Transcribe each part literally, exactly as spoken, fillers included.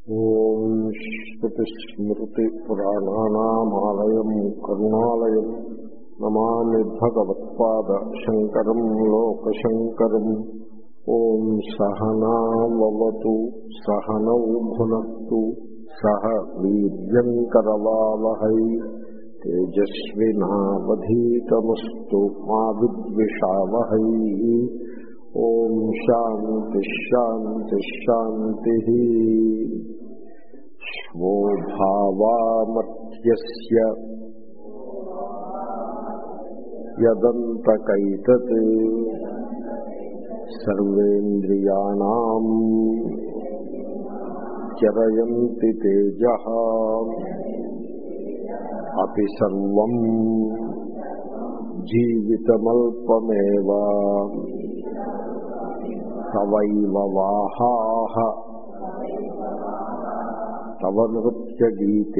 ఓం శ్రుతిస్మృతిపురాణానామాలయం కరుణాలయం నమామి భగవత్పాద శంకరం లోకశంకరం. ఓం సహనావతు సహనౌ భునక్తు సహ వీర్యంకరవావహై తేజస్వినావధీతమస్తు మా విద్విషావహై. ఓం శాంతి శాంతి శాంతి. స్వభావామర్త్యస్య యదంతకైతత్ సర్వేంద్రియాణాం చరయంతి తేజః అపి సర్వం జీవితమల్పమేవ తవైవ వాహాః తవ నృత్యగీతే.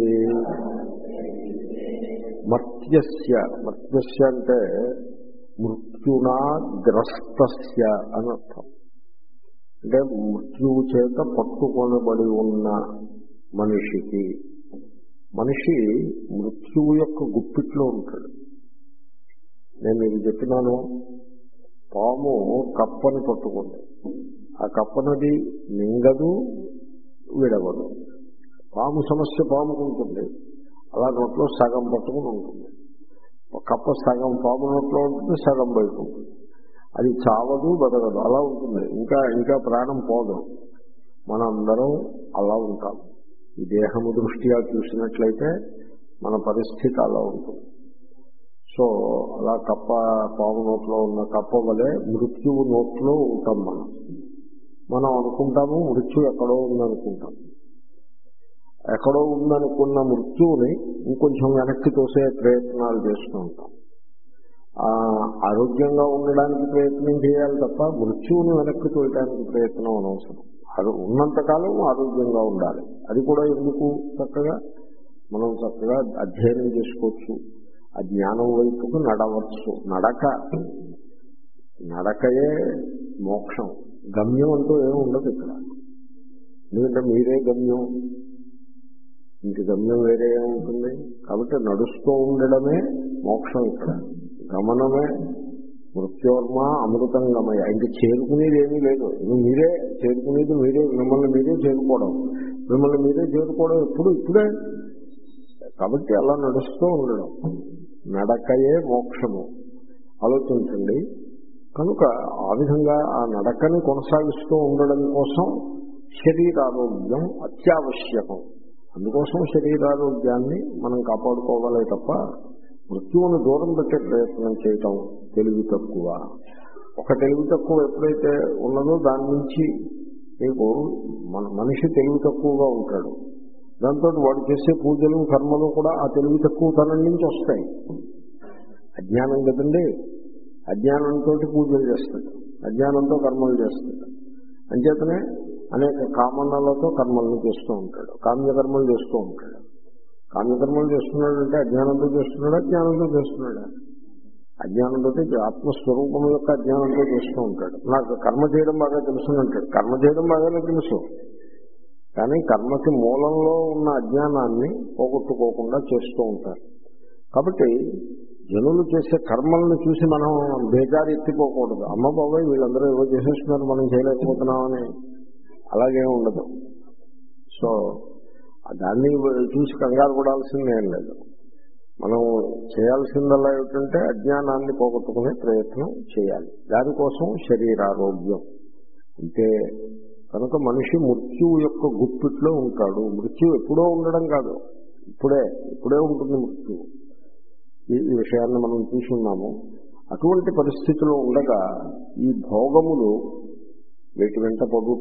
మర్త్యస్య, మర్త్యస్య అంటే మృత్యునా గ్రస్తస్య అని అర్థం. అంటే మృత్యువు చేత పట్టుకొనబడి ఉన్న మనిషికి, మనిషి మృత్యువు యొక్క గుప్పిట్లో ఉంటాడు. నేను ఇది చెప్పినాను, పాము కప్పని పట్టుకుంది, ఆ కప్పనది మింగదు, విడవదు. పాము సమస్య పాముకు ఉంటుంది, అలా నోట్లో సగం పట్టుకుని ఉంటుంది. కప్ప సగం పాము నోట్లో ఉంటుంది, సగం బయట ఉంటుంది. అది చావదు, బతకదు, అలా ఉంటుంది. ఇంకా ఇంకా ప్రాణం పోదు. మనందరం అలా ఉంటాం. ఈ దేహము దృష్ట్యా చూసినట్లయితే మన పరిస్థితి అలా ఉంటుంది. సో అలా కప్ప పాము నోట్లో ఉన్న కప్ప వలె మృత్యువు నోట్లో ఉంటాం. మనం మనం అనుకుంటాము మృత్యు ఎక్కడో ఉందనుకుంటాం. ఎక్కడో ఉందనుకున్న మృత్యువుని ఇంకొంచెం వెనక్కి తోసే ప్రయత్నాలు చేస్తూ ఉంటాం. ఆరోగ్యంగా ఉండడానికి ప్రయత్నం చేయాలి తప్ప మృత్యువుని వెనక్కి తోయడానికి ప్రయత్నం అనవసరం. అది ఉన్నంతకాలం ఆరోగ్యంగా ఉండాలి. అది కూడా ఎందుకు, చక్కగా మనం చక్కగా అధ్యయనం చేసుకోవచ్చు, ఆ జ్ఞానం వైపుకు నడవచ్చు. నడక నడకయే మోక్షం. గమ్యం అంటూ ఏమి ఉండదు ఇక్కడ. ఎందుకంటే మీరే గమ్యం, ఇంక గమ్యం వేరే ఏముంటుంది. కాబట్టి నడుస్తూ ఉండడమే మోక్షం. ఇక్కడ గమనమే మృత్యోర్మ అమృతంగమయ. ఇంక చేరుకునేది ఏమీ లేదు. మీరే చేరుకునేది, మీరే మిమ్మల్ని మీరే చేరుకోవడం. మిమ్మల్ని మీరే చేరుకోవడం ఎప్పుడు ఇప్పుడే. కాబట్టి అలా నడుస్తూ ఉండడం, నడకయే మోక్షము. ఆలోచించండి. కనుక ఆ విధంగా ఆ నడకని కొనసాగిస్తూ ఉండడం కోసం శరీరారోగ్యం అత్యావశ్యకం. అందుకోసం శరీరారోగ్యాన్ని మనం కాపాడుకోవాలే తప్ప మృత్యువును దూరం పెట్టే ప్రయత్నం చేయటం తెలివి తక్కువ. ఒక తెలివి తక్కువ ఎప్పుడైతే ఉన్నదో దాని నుంచి మీకు మన మనిషి తెలివి తక్కువగా ఉంటాడు. దాంతో వాడు చేసే పూజలు కర్మలు కూడా ఆ తెలివి తక్కువ తనం నుంచి వస్తాయి. అజ్ఞానం కదండి, అజ్ఞానంతో పూజలు చేస్తాడు, అజ్ఞానంతో కర్మలు చేస్తాడు. అంచేతనే అనేక కామనలతో కర్మలను చేస్తూ ఉంటాడు, కామ్యకర్మలు చేస్తూ ఉంటాడు. కామ్యకర్మలు చేస్తున్నాడంటే అజ్ఞానంతో చేస్తున్నాడు, అజ్ఞానంతో చేస్తున్నాడు. అజ్ఞానంతో ఆత్మస్వరూపం యొక్క అజ్ఞానంతో చేస్తూ ఉంటాడు. నాకు కర్మ చేయడం బాగా తెలుసు అంటాడు. కర్మ చేయడం బాగానే తెలుసు, కానీ కర్మకి మూలంలో ఉన్న అజ్ఞానాన్ని పోగొట్టుకోకుండా చేస్తూ ఉంటారు. కాబట్టి జనులు చేసే కర్మలను చూసి మనం బేజారు ఎత్తిపోకూడదు. అమ్మ బాబాయ్ వీళ్ళందరూ ఏవో చేసేస్తున్నారు, మనం చేయలేకపోతున్నామని అలాగే ఉండదు. సో దాన్ని చూసి కంగారు పడాల్సిందేం లేదు. మనం చేయాల్సిందల్లా ఏమిటంటే అజ్ఞానాన్ని పోగొట్టుకునే ప్రయత్నం చేయాలి. దానికోసం శరీరారోగ్యం అంతే. కనుక మనిషి మృత్యువు యొక్క గుప్పిట్లో ఉంటాడు. మృత్యు ఎప్పుడో ఉండడం కాదు, ఇప్పుడే ఇప్పుడే ఉంటుంది మృత్యువు. ఈ విషయాన్ని మనం చూస్తున్నాము. అటువంటి పరిస్థితిలో ఉండగా ఈ భోగములు వీటి వెంట పడుట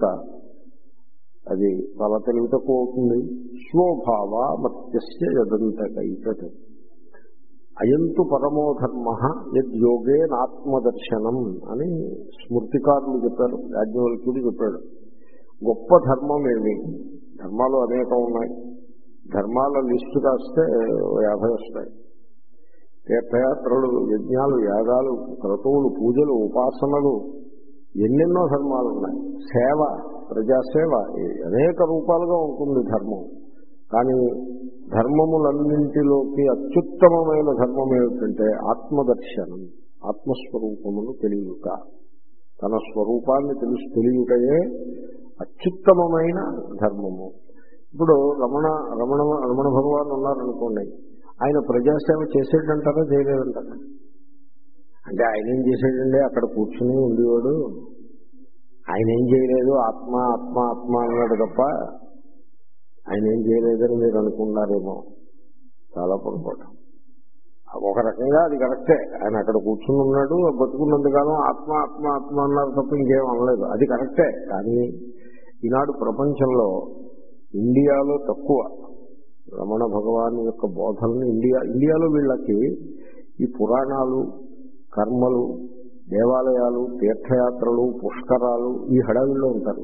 అది చాలా తెలివి తక్కువ అవుతుంది. స్వభావ మత్స్య యదంతకైతత్ అయంతు పరమోధర్మ యద్యోగే నాత్మదర్శనం అని స్మృతికారులు చెప్పారు. యాజ్ఞవల్క్యుడు చెప్పాడు. గొప్ప ధర్మం ఏమి? ధర్మాలు అనేకం ఉన్నాయి. ధర్మాల లిస్టు కాస్తే యాభై వస్తాయి. తీర్థయాత్రలు, యజ్ఞాలు, యాగాలు, క్రతువులు, పూజలు, ఉపాసనలు, ఎన్నెన్నో ధర్మాలు ఉన్నాయి. సేవ ప్రజాసేవ, అనేక రూపాలుగా ఉంటుంది ధర్మం. కానీ ధర్మములన్నింటిలోకి అత్యుత్తమమైన ధర్మం ఏమిటంటే ఆత్మదర్శనం, ఆత్మస్వరూపమును తెలియట. తన స్వరూపాన్ని తెలుసు తెలియటయే అత్యుత్తమమైన ధర్మము. ఇప్పుడు రమణ రమణ రమణ భగవాన్ ఉన్నారనుకోండి, ఆయన ప్రజాసేవ చేసేటంటారా చేయలేదంటారా? అంటే ఆయన ఏం చేసేటండి, అక్కడ కూర్చుని ఉండేవాడు, ఆయన ఏం చేయలేదు, ఆత్మ ఆత్మ ఆత్మ అన్నాడు తప్ప ఆయన ఏం చేయలేదని మీరు అనుకున్నారేమో. చాలా పొరపాటు. ఒక రకంగా అది కరెక్టే, ఆయన అక్కడ కూర్చుని ఉన్నాడు, బతుకున్నంతకాలం ఆత్మ ఆత్మ ఆత్మ అన్నారు తప్ప ఇంకేం అనలేదు, అది కరెక్టే. కానీ ఈనాడు ప్రపంచంలో ఇండియాలో తక్కువ రమణ భగవాన్ యొక్క బోధనలు. ఇండియా ఇండియాలో వీళ్ళకి ఈ పురాణాలు, కర్మలు, దేవాలయాలు, తీర్థయాత్రలు, పుష్కరాలు, ఈ హడావిల్లో ఉంటారు.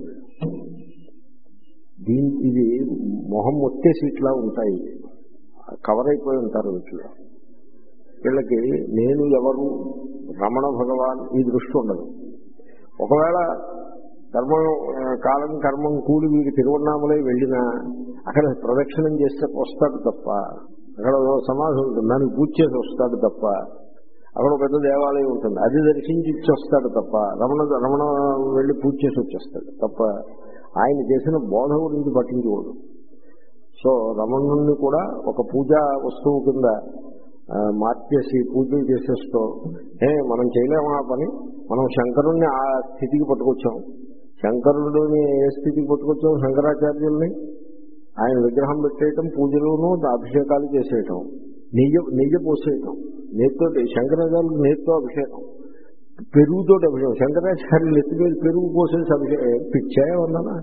దీని ఇది మొహం వచ్చేసి ఇట్లా ఉంటాయి, కవర్ అయిపోయి ఉంటారు వీటిలో. వీళ్ళకి నేను ఎవరు, రమణ భగవాన్ ఈ దృష్టి ఉండదు. ఒకవేళ కర్మం కాలం కర్మం కూడి వీడి తిరువన్నామలై వెళ్ళినా అక్కడ ప్రదక్షిణం చేస్తే వస్తాడు తప్ప, అక్కడ సమాధి ఉంటుంది దానికి పూజ చేసి వస్తాడు తప్ప, అక్కడ పెద్ద దేవాలయం ఉంటుంది అది దర్శించి ఇచ్చి వస్తాడు తప్ప, రమణ రమణ వెళ్ళి పూజ చేసి వచ్చేస్తాడు తప్ప ఆయన చేసిన బోధ గురించి పట్టించుకోడు. సో రమణుణ్ణి కూడా ఒక పూజా వస్తువు కింద మార్చేసి పూజలు చేసేస్తూ, ఏ మనం చేయలేము ఆ పని, మనం శంకరుణ్ణి ఆ స్థితికి పట్టుకొచ్చాం, శంకరుడిని ఏ స్థితికి పట్టుకొచ్చాం, శంకరాచార్యుల్ని ఆయన విగ్రహం పెట్టేయటం, పూజలును అభిషేకాలు చేసేయటం, నెయ్యి నెయ్యి పోసేయటం, నేతితో శంకరాచార్యులు నేతితో అభిషేకం, పెరుగుతో అభిషేకం, శంకరాచార్యులు నెత్తి మీద పెరుగు పోసేసి అభిషేకం, పిచ్చాయమన్నానా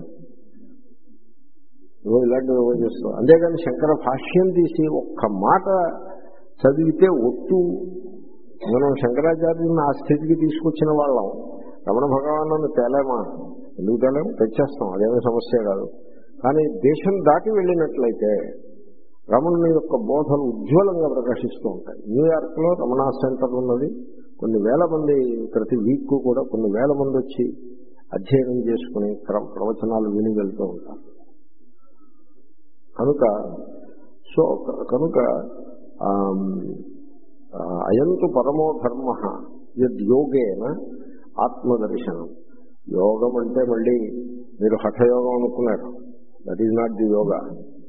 ఇలాంటివి చేస్తాం. అంతేగాని శంకర భాష్యం తీసి ఒక్క మాట చదివితే ఒట్టు మనం శంకరాచార్యులను ఆ స్థితికి తీసుకొచ్చిన వాళ్ళం. రమణ భగవాను తేలేమా, ఎందుకు తేలేము, తెచ్చేస్తాం, అదేమీ సమస్య కాదు. కానీ దేశం దాటి వెళ్ళినట్లయితే రమణుని యొక్క బోధలు ఉజ్వలంగా ప్రకాశిస్తూ ఉంటాయి. న్యూయార్క్లో రమణ సెంటర్ ఉన్నది, కొన్ని వేల మంది ప్రతి వీక్ కూడా కొన్ని వేల మంది వచ్చి అధ్యయనం చేసుకుని ప్రవచనాలు విని వెళ్తూ ఉంటారు. కనుక సో కనుక అయంతు పరమో ధర్మ యద్యోగేన ఆత్మదర్శనం. యోగం అంటే మళ్ళీ మీరు హఠయోగం అనుకున్నారు, that is not the yoga.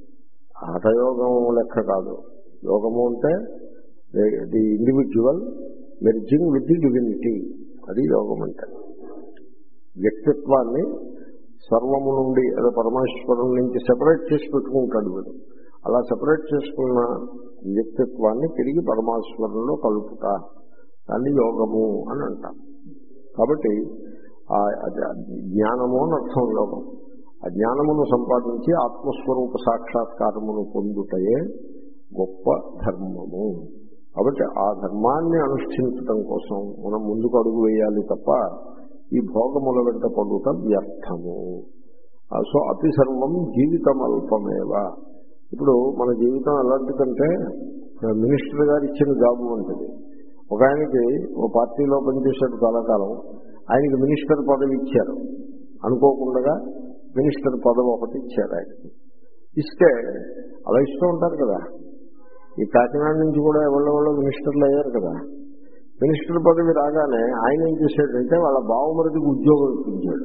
హఠయోగం లెక్క కాదు. యోగము అంటే the individual merging with the divinity, అది యోగం అంటే. వ్యక్తిత్వాన్ని సర్వము నుండి అదే పరమేశ్వరం నుంచి సెపరేట్ చేసి పెట్టుకుంటాడు వీడు. అలా సెపరేట్ చేసుకున్న వ్యక్తిత్వాన్ని తిరిగి పరమేశ్వరంలో కలుపుట, దాన్ని యోగము అని అంటాం. కాబట్టి జ్ఞానము అని అర్థం యోగం. ఆ జ్ఞానమును సంపాదించి ఆత్మస్వరూప సాక్షాత్కారమును పొందుటయే గొప్ప ధర్మము. కాబట్టి ఆ ధర్మాన్ని అనుష్ఠించటం కోసం మనం ముందుకు అడుగు వేయాలి తప్ప ఈ భోగముల వెంట పడుట వ్యర్థము. సో అతి సర్వం జీవితమల్పమేవ. ఇప్పుడు మన జీవితం ఎలాంటిదంటే మినిస్టర్ గారు ఇచ్చిన జాబు ఉంటుంది. ఒక ఆయనకి ఓ పార్టీలో పనిచేసాడు చాలా కాలం, ఆయనకి మినిస్టర్ పదవి ఇచ్చారు. అనుకోకుండా మినిస్టర్ పదవి ఒకటి ఇచ్చారు ఆయనకి. ఇస్తే అలా ఇస్తూ ఉంటారు కదా. ఈ కాకినాడ నుంచి కూడా ఎవళ్ళెవళ్ళో మినిస్టర్లు అయ్యారు కదా. మినిస్టర్ పదవి రాగానే ఆయన ఏం చేశాడంటే వాళ్ళ బావమరిదికి ఉద్యోగం ఇప్పించాడు.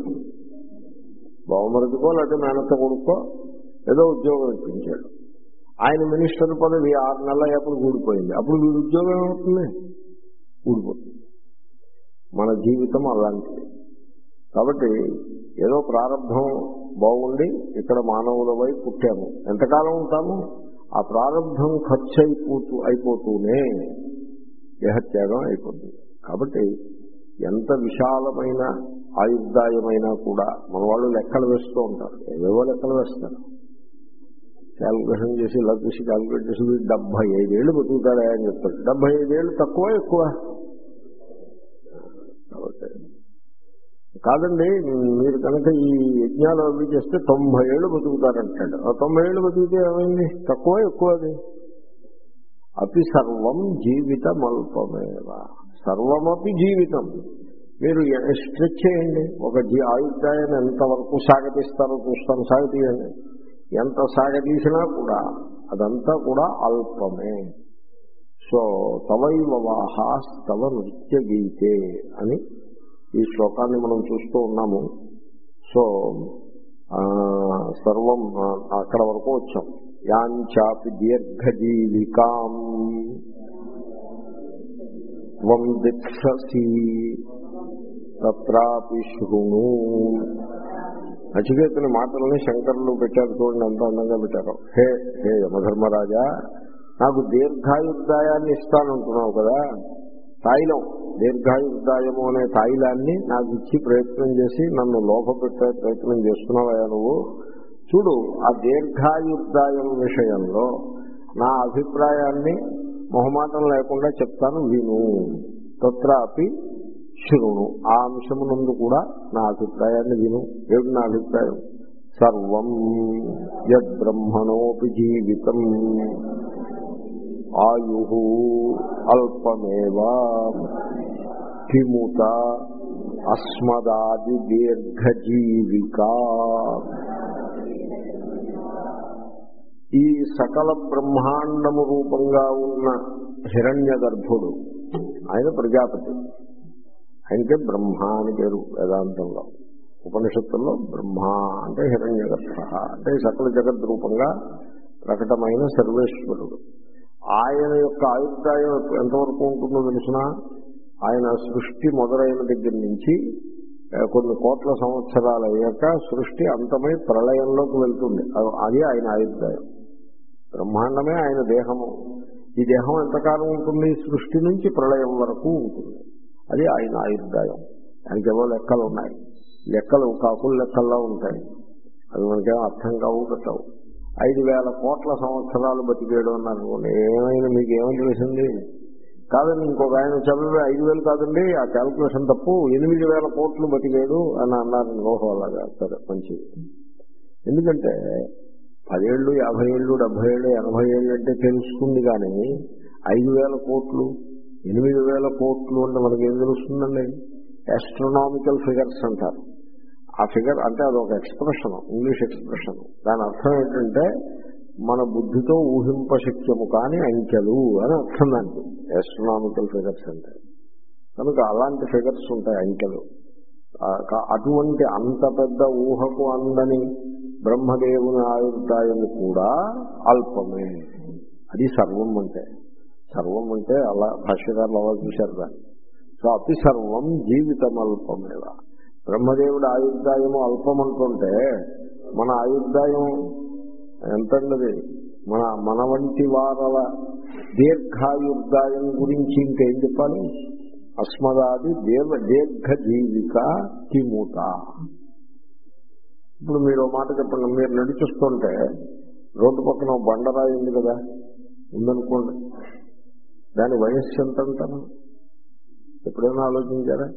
బావమరిదికో లేకపోతే మేనత్త కొడుకో ఏదో ఉద్యోగం ఇప్పించాడు. ఆయన మినిస్టర్ పదవి ఆరు నెలల అయ్యేప్పుడు ఊడిపోయింది. అప్పుడు వీడి ఉద్యోగం ఏమవుతుంది, ఊడిపోతుంది. మన జీవితం అలాంటిది. కాబట్టి ఏదో ప్రారంభం బాగుండి ఇక్కడ మానవులవై పుట్టాము, ఎంతకాలం ఉంటాము, ఆ ప్రారంభం ఖర్చు అయిపోతూ అయిపోతూనే దేహత్యాగం అయిపోతుంది. కాబట్టి ఎంత విశాలమైన ఆయుర్దాయమైనా కూడా మన వాళ్ళు లెక్కలు వేస్తూ ఉంటారు, ఏవేవో లెక్కలు వేస్తారు. క్యాల్కులేషన్ చేసి ఇలా చూసి క్యాల్కులేట్ చేసి వీడు డెబ్బై ఐదేళ్లు బతుకుతాడా అని చెప్తాడు. డెబ్బై ఐదేళ్లు తక్కువ ఎక్కువ కాబట్టి కాదండి, మీరు కనుక ఈ యజ్ఞాలు అవి చేస్తే తొంభై ఏళ్ళు బతుకుతారంటాడు. ఆ తొంభై ఏళ్ళు బతికితే ఏమైంది, తక్కువ ఎక్కువ అది. అతి సర్వం జీవితమల్పమేవ. సర్వమపి జీవితం, మీరు స్ట్రెచ్ చేయండి, ఒక జీ ఆయుర్దాయాన్ని ఎంతవరకు సాగతీస్తారో చూస్తాను, సాగతీయండి. ఎంత సాగతీసినా కూడా అదంతా కూడా అల్పమే. సో తవైవవాహ తవ నృత్య గీతే అని ఈ శ్లోకాన్ని మనం చూస్తూ ఉన్నాము. సో సర్వం అక్కడ వరకు వచ్చాం. యాంచాపి దీర్ఘజీవికాం త్వం దిత్ససి తత్రాపి శృణు. నచికేతుని మాటలని శంకరులు పెట్టారు చూడండి, ఎంత అందంగా పెట్టారు. హే హే యమధర్మరాజా, నాకు దీర్ఘాయుర్దాయాన్ని ఇస్తానంటున్నావు కదా, తాయిలం దీర్ఘాయుర్దాయము అనే తాయిలాన్ని నాకు ఇచ్చి ప్రయత్నం చేసి నన్ను లోపపెట్టే ప్రయత్నం చేస్తున్నావా నువ్వు? చూడు, ఆ దీర్ఘాయుర్దాయం విషయంలో నా అభిప్రాయాన్ని మొహమాటం లేకుండా చెప్తాను, విను. తత్రాపి శృణు, ఆ అంశమునందు కూడా నా అభిప్రాయాన్ని విను. ఏమిటి నా అభిప్రాయం? సర్వం యద్బ్రహ్మణోపి జీవితం ఆయు అల్పమేవా కిముత అస్మదాది దీర్ఘజీవికా. ఈ సకల బ్రహ్మాండము రూపంగా ఉన్న హిరణ్య గర్భుడు ఆయన ప్రజాపతి, ఆయనకే బ్రహ్మ అని పేరు వేదాంతంలో. ఉపనిషత్తుల్లో బ్రహ్మ అంటే హిరణ్య గర్భ అంటే సకల జగద్ రూపంగా ప్రకటమైన సర్వేశ్వరుడు. ఆయన యొక్క ఆయుర్దాయం ఎంతవరకు ఉంటుందో తెలిసిన, ఆయన సృష్టి మొదలైన దగ్గర నుంచి కొన్ని కోట్ల సంవత్సరాలు అయ్యాక సృష్టి అంతమై ప్రళయంలోకి వెళ్తుంది. అది ఆయన ఆయుర్దాయం. బ్రహ్మాండమే ఆయన దేహము. ఈ దేహం ఎంతకాలం ఉంటుంది? సృష్టి నుంచి ప్రళయం వరకు ఉంటుంది. అది ఆయన ఆయుర్దాయం. దానికి ఏవో లెక్కలు ఉన్నాయి, లెక్కలు కాకుల లెక్కల్లో ఉంటాయి, అవి మనకేమో అర్థం కావు పెట్టవు. ఐదు వేల కోట్ల సంవత్సరాలు బతికేడు అన్నారు అనుకోండి, ఏమైనా మీకు ఏమని తెలిసింది? కాదండి, ఇంకొక ఆయన చదివే ఐదు వేలు కాదండి, ఆ క్యాల్కులేషన్ తప్పు, ఎనిమిది వేల కోట్లు బతికేడు అని అన్నారు. ఓహో అలాగా, సరే మంచిది. ఎందుకంటే పదేళ్ళు యాభై ఏళ్ళు డెబ్బై ఏళ్ళు ఎనభై ఏళ్ళు అంటే తెలుస్తుంది, కానీ ఐదు వేల కోట్లు ఎనిమిది వేల కోట్లు అంటే మనకేం తెలుస్తుందండి? ఆస్ట్రోనామికల్ ఫిగర్స్ అంటారు. ఆ ఫిగర్ అంటే అదొక ఎక్స్ప్రెషన్, ఇంగ్లీష్ ఎక్స్ప్రెషన్. దాని అర్థం ఏంటంటే మన బుద్ధితో ఊహింపశక్యము కాని అంకెలు అని అర్థం దానికి ఆస్ట్రోనామికల్ ఫిగర్స్ అంటే. కనుక అలాంటి ఫిగర్స్ ఉంటాయి, అంకెలు. అటువంటి అంత పెద్ద ఊహకు అందని బ్రహ్మదేవుని ఆయుర్దాయము కూడా అల్పమే. అది సర్వం అంటే. సర్వం అంటే అలా భాష్యకారులు అలా చూశారు దాన్ని. సో అతి సర్వం జీవితం అల్పమేవా. బ్రహ్మదేవుడి ఆయుర్దాయము అల్పమంటుంటే మన ఆయుర్దాయం ఎంతండది? మన మన వంటి వారల దీర్ఘాయుర్దాయం గురించి ఇంకేం చెప్పాలి? అస్మదాది దేవ దీర్ఘ జీవిక కిముత. ఇప్పుడు మీరు మాట చెప్పండి, మీరు నడిచిస్తుంటే రోడ్డు పక్కన బండరాయి ఉంది కదా, ఉందనుకోండి, దాని వయస్సు ఎంత అంటాను? ఎప్పుడైనా ఆలోచించారా?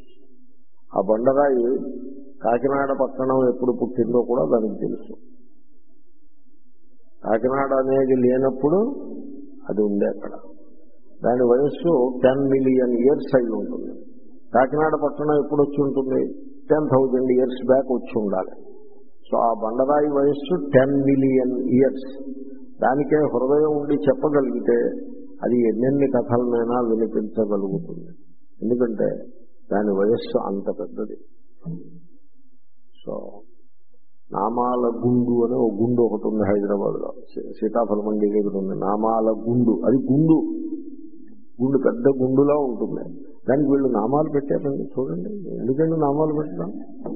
ఆ బండరాయి కాకినాడ పట్టణం ఎప్పుడు పుట్టిందో కూడా దానికి తెలుసు. కాకినాడ అనేది లేనప్పుడు అది ఉంది అక్కడ. దాని వయస్సు టెన్ మిలియన్ ఇయర్స్ అయి ఉంటుంది. కాకినాడ పట్టణం ఎప్పుడు వచ్చి ఉంటుంది? టెన్ థౌజండ్ ఇయర్స్ బ్యాక్ వచ్చి ఉండాలి. సో ఆ బండరాయి వయస్సు టెన్ మిలియన్ ఇయర్స్. దానికే హృదయం ఉండి చెప్పగలిగితే అది ఎన్నెన్ని కథలనైనా వినిపించగలుగుతుంది. ఎందుకంటే దాని వయస్సు అంత పెద్దది. సో నామాల గుండు అనే ఒక గుండు ఒకటి ఉంది హైదరాబాద్ లో, సీతాఫల మండి దగ్గర ఉంది. నామాల గుండు, అది గుండు గుండు పెద్ద గుండులా ఉంటుంది. దానికి వీళ్ళు నామాలు పెట్టారండి, చూడండి. ఎందుకంటే నామాలు పెట్టడం,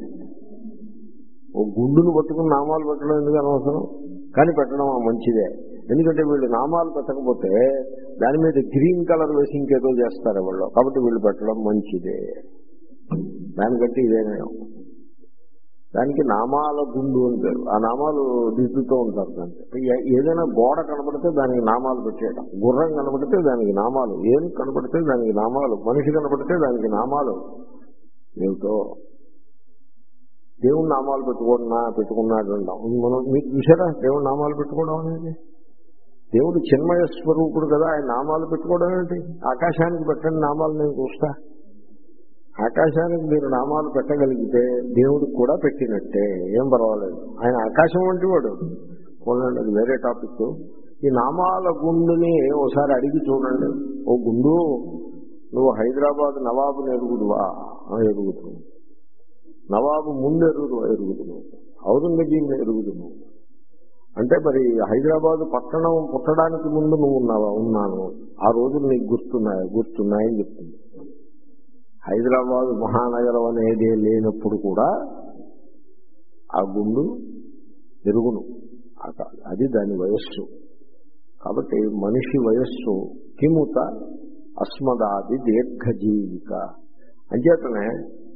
ఓ గుండును పట్టుకుని నామాలు పెట్టడం ఎందుకు అనవసరం? కానీ పెట్టడం మంచిదే. ఎందుకంటే వీళ్ళు నామాలు పెట్టకపోతే దాని మీద గ్రీన్ కలర్ వేసి ఇంకేదో చేస్తారు వాళ్ళు, కాబట్టి వీళ్ళు పెట్టడం మంచిదే. దానికంటే ఇదేనే. దానికి నామాల గుండు అని పేరు. ఆ నామాలు దిద్దుతూ ఉంటారు. దానికి ఏదైనా గోడ కనబడితే దానికి నామాలు పెట్టేయడం, గుర్రం కనబడితే దానికి నామాలు, ఏం కనబడితే దానికి నామాలు, మనిషి కనబడితే దానికి నామాలు. ఏమిటో దేవుడు నామాలు పెట్టుకున్నా పెట్టుకున్నాడు అంటాం మనం. మీకు చూసారా దేవుడు నామాలు పెట్టుకోవడం అనేది? దేవుడు చిన్మయ స్వరూపుడు కదా, ఆయన నామాలు పెట్టుకోవడం ఏంటి? ఆకాశానికి పెట్టండి నామాలు, నేను చూస్తా. ఆకాశానికి మీరు నామాలు పెట్టగలిగితే దేవుడికి కూడా పెట్టినట్టే, ఏం పర్వాలేదు. ఆయన ఆకాశం వంటి వాడు. పోలండి, అది వేరే టాపిక్. ఈ నామాల గుండుని ఓసారి అడిగి చూడండి. ఓ గుండు, నువ్వు హైదరాబాద్ నవాబుని ఎరుగుదువా? ఎరుగుతున్నావు. నవాబు ముందు ఎరుగు ఎరుగుతున్నావు ఔరంగజీబుని ఎరుగుతున్నావు అంటే మరి హైదరాబాద్ పట్టణం పుట్టడానికి ముందు నువ్వు ఉన్నావా? ఉన్నాను. ఆ రోజులు నీకు గుర్తున్నాయి గుర్తున్నాయని చెప్తుంది. హైదరాబాద్ మహానగరం అనేది లేనప్పుడు కూడా ఆ గుండు ఎరుగును. అది దాని వయస్సు. కాబట్టి మనిషి వయస్సు కిముత అస్మదాది దీర్ఘజీవిక. అంచేతనే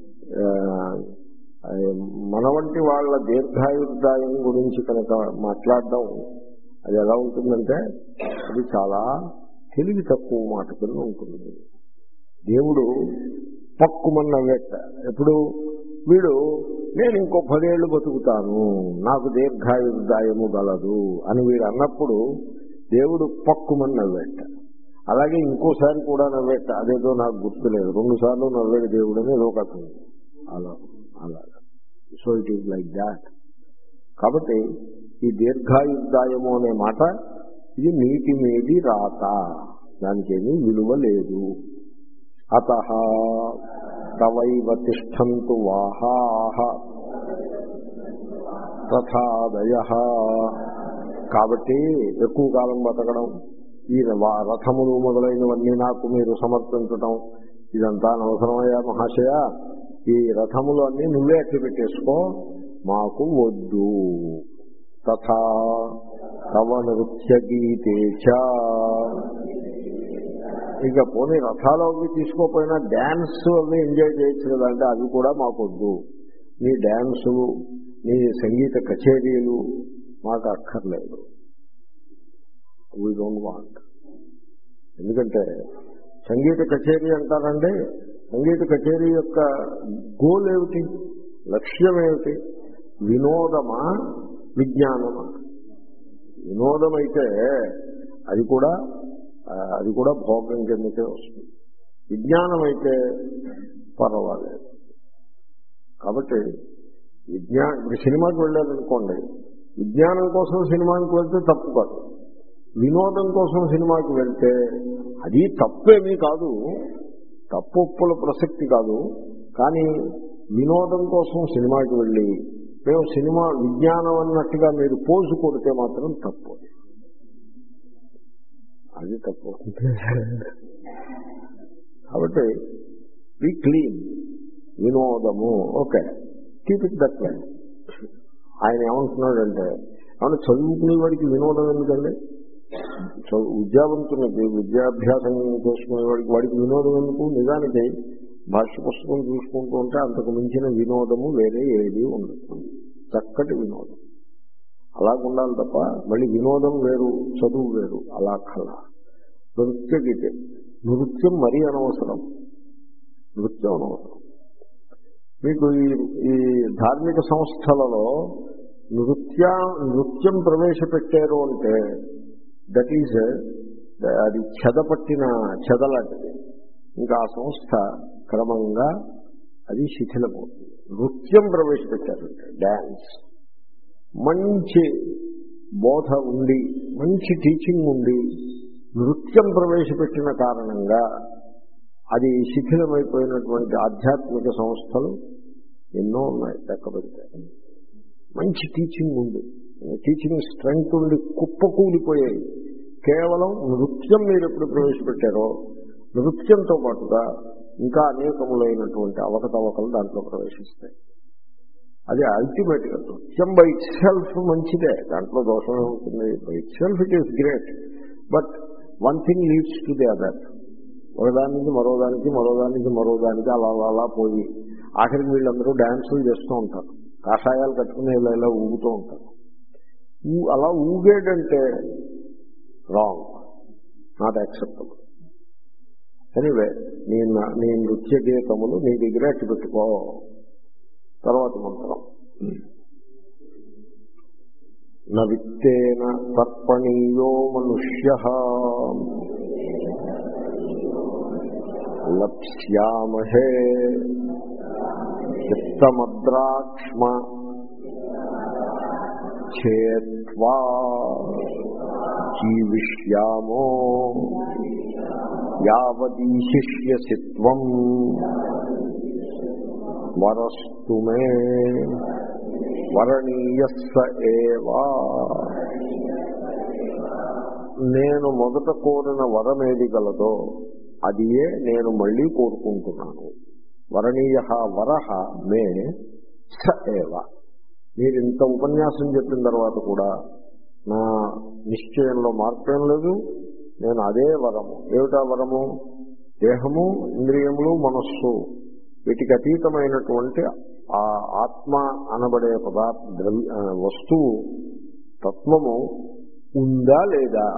మన వంటి వాళ్ళ దీర్ఘాయుర్దాయం గురించి కనుక మాట్లాడడం అది ఎలా ఉంటుందంటే అది చాలా తెలివి తక్కువ మాట కింద ఉంటుంది. దేవుడు పక్కుమన్న వెట్ట ఎప్పుడు వీడు నేను ఇంకో పదేళ్లు బతుకుతాను, నాకు దీర్ఘాయుర్దాయము గలదు అని వీడు అన్నప్పుడు దేవుడు పక్కుమని నవ్వేట. అలాగే ఇంకోసారి కూడా నవ్వేట, అదేదో నాకు గుర్తులేదు, రెండు సార్లు నవ్వేడు దేవుడు అని ఏదో కథ అలా అలాగా. So it is like that. కాబట్టి ఈ దీర్ఘాయుర్దాయము అనే మాట ఇది నీటి మీది రాత, దానికేమీ విలువ లేదు. అతః తవైవ తిష్టంతు వాహాః రథాదయః. కాబట్టి ఎక్కువ కాలం బతకడం, ఈ రథములు మొదలైనవన్నీ నాకు మీరు సమర్పించటం ఇదంతా అనవసరమయ్యా మహాశయ. ఈ రథములు అన్నీ నువ్వే అట్టి పెట్టేసుకో, మాకు వద్దు. తథా తవ నృత్య గీతేచ. ఇక పోనీ రథాలు అవి తీసుకోపోయినా డ్యాన్స్ అవి ఎంజాయ్ చేయొచ్చు కదా అంటే అవి కూడా మాకొద్దు. నీ డ్యాన్సులు నీ సంగీత కచేరీలు మాకు అక్కర్లేదు. We don't want. ఎందుకంటే సంగీత కచేరీ అంటారండి, సంగీత కచేరీ యొక్క గోల్ ఏమిటి, లక్ష్యం ఏమిటి? వినోదమా విజ్ఞానమా? వినోదమైతే అది కూడా అది కూడా భోగం కిందకే వస్తుంది. విజ్ఞానం అయితే పర్వాలేదు. కాబట్టి విజ్ఞా ఇప్పుడు సినిమాకి వెళ్ళారనుకోండి, విజ్ఞానం కోసం సినిమాకి వెళ్తే తప్పు కాదు, వినోదం కోసం సినిమాకి వెళ్తే అది తప్పేమీ కాదు, తప్పు ఒప్పుల ప్రసక్తి కాదు. కానీ వినోదం కోసం సినిమాకి వెళ్ళి మేము సినిమా విజ్ఞానం అన్నట్టుగా మీరు పోజు కొడితే మాత్రం తప్పు, అది తప్పు. కాబట్టి బి క్లీన్. వినోదము okay, keep it that way. ఆయన ఏమంటున్నాడంటే అవును చదువుకునే వాడికి వినోదం ఎందుకండి? విద్యావంతునికి విద్యాభ్యాసం చేసుకునే వాడికి వాడికి వినోదం ఎందుకు? నిజానికి భాష్య పుస్తకం చూసుకుంటూ ఉంటే అంతకు మించిన వినోదము వేరే ఏది ఉండదు. చక్కటి వినోదం అలాగుండాలి తప్ప మళ్ళీ వినోదం వేరు చదువు వేరు అలా కల్లా. నృత్య గీతే, నృత్యం మరీ అనవసరం, నృత్యం అనవసరం. మీకు ఈ ఈ ధార్మిక సంస్థలలో నృత్య నృత్యం ప్రవేశపెట్టారు అంటే దట్ ఈజ్ అది చెదపట్టిన చెదలాంటిది. ఇంకా ఆ సంస్థ క్రమంగా అది శిథిలమవుతుంది. నృత్యం ప్రవేశపెట్టారంటే డ్యాన్స్, మంచి బోధ ఉండి మంచి టీచింగ్ ఉండి నృత్యం ప్రవేశపెట్టిన కారణంగా అది శిథిలమైపోయినటువంటి ఆధ్యాత్మిక సంస్థలు ఎన్నో ఉన్నాయి లెక్కపెడతాయి. మంచి టీచింగ్ ఉంది, టీచింగ్ స్ట్రెంగ్త్ ఉండి కుప్పకూలిపోయాయి. కేవలం నృత్యం మీరు ఎప్పుడు ప్రవేశపెట్టారో నృత్యంతో పాటుగా ఇంకా అనేకములైనటువంటి అవకతవకలు దాంట్లో ప్రవేశిస్తాయి. అది అల్టిమేట్ గా నృత్యం బై ఇట్ సెల్ఫ్ మంచిదే, దాంట్లో దోషమే ఉంటుంది. By itself it is great, but one thing leads to the other. ఒకదాని నుంచి మరోదానికి మరోదాని నుంచి మరోదానికి అలా అలా పోయి ఆఖరికి వీళ్ళందరూ డ్యాన్సులు చేస్తూ ఉంటారు, కాషాయాలు కట్టుకుని ఇలా ఇలా ఊగుతూ ఉంటారు. అలా ఊగేటంటే రాంగ్, నాట్ యాక్సెప్టబుల్. ఎనీవే నీ నీ నృత్య గీతములు నీ దగ్గర అట్టి పెట్టుకో. తర్వాత మంత్రం న విత్తేన తర్పణీయో మనుష్య లప్స్యామహే చిత్తమద్రాక్ష్మ చేత్వా జీవిష్యామో యావదీశిష్యసి త్వం వరస్తు మే వరణీయస్స ఏవా. నేను మొదట కోరిన వరమేది గలదో అదియే నేను మళ్ళీ కోరుకుంటున్నాను. వరణీయ వరహ మే స ఏవ. మీరు ఇంత ఉపన్యాసం చెప్పిన తర్వాత కూడా నా నిశ్చయంలో మార్పేం లేదు. నేను అదే వరము. ఏమిటా వరము? దేహము, ఇంద్రియములు, మనస్సు వీటికి అతీతమైనటువంటి ఆ ఆత్మ అనబడే పదార్థ ద్రవ్య వస్తువు తత్వము ఉందా లేదా?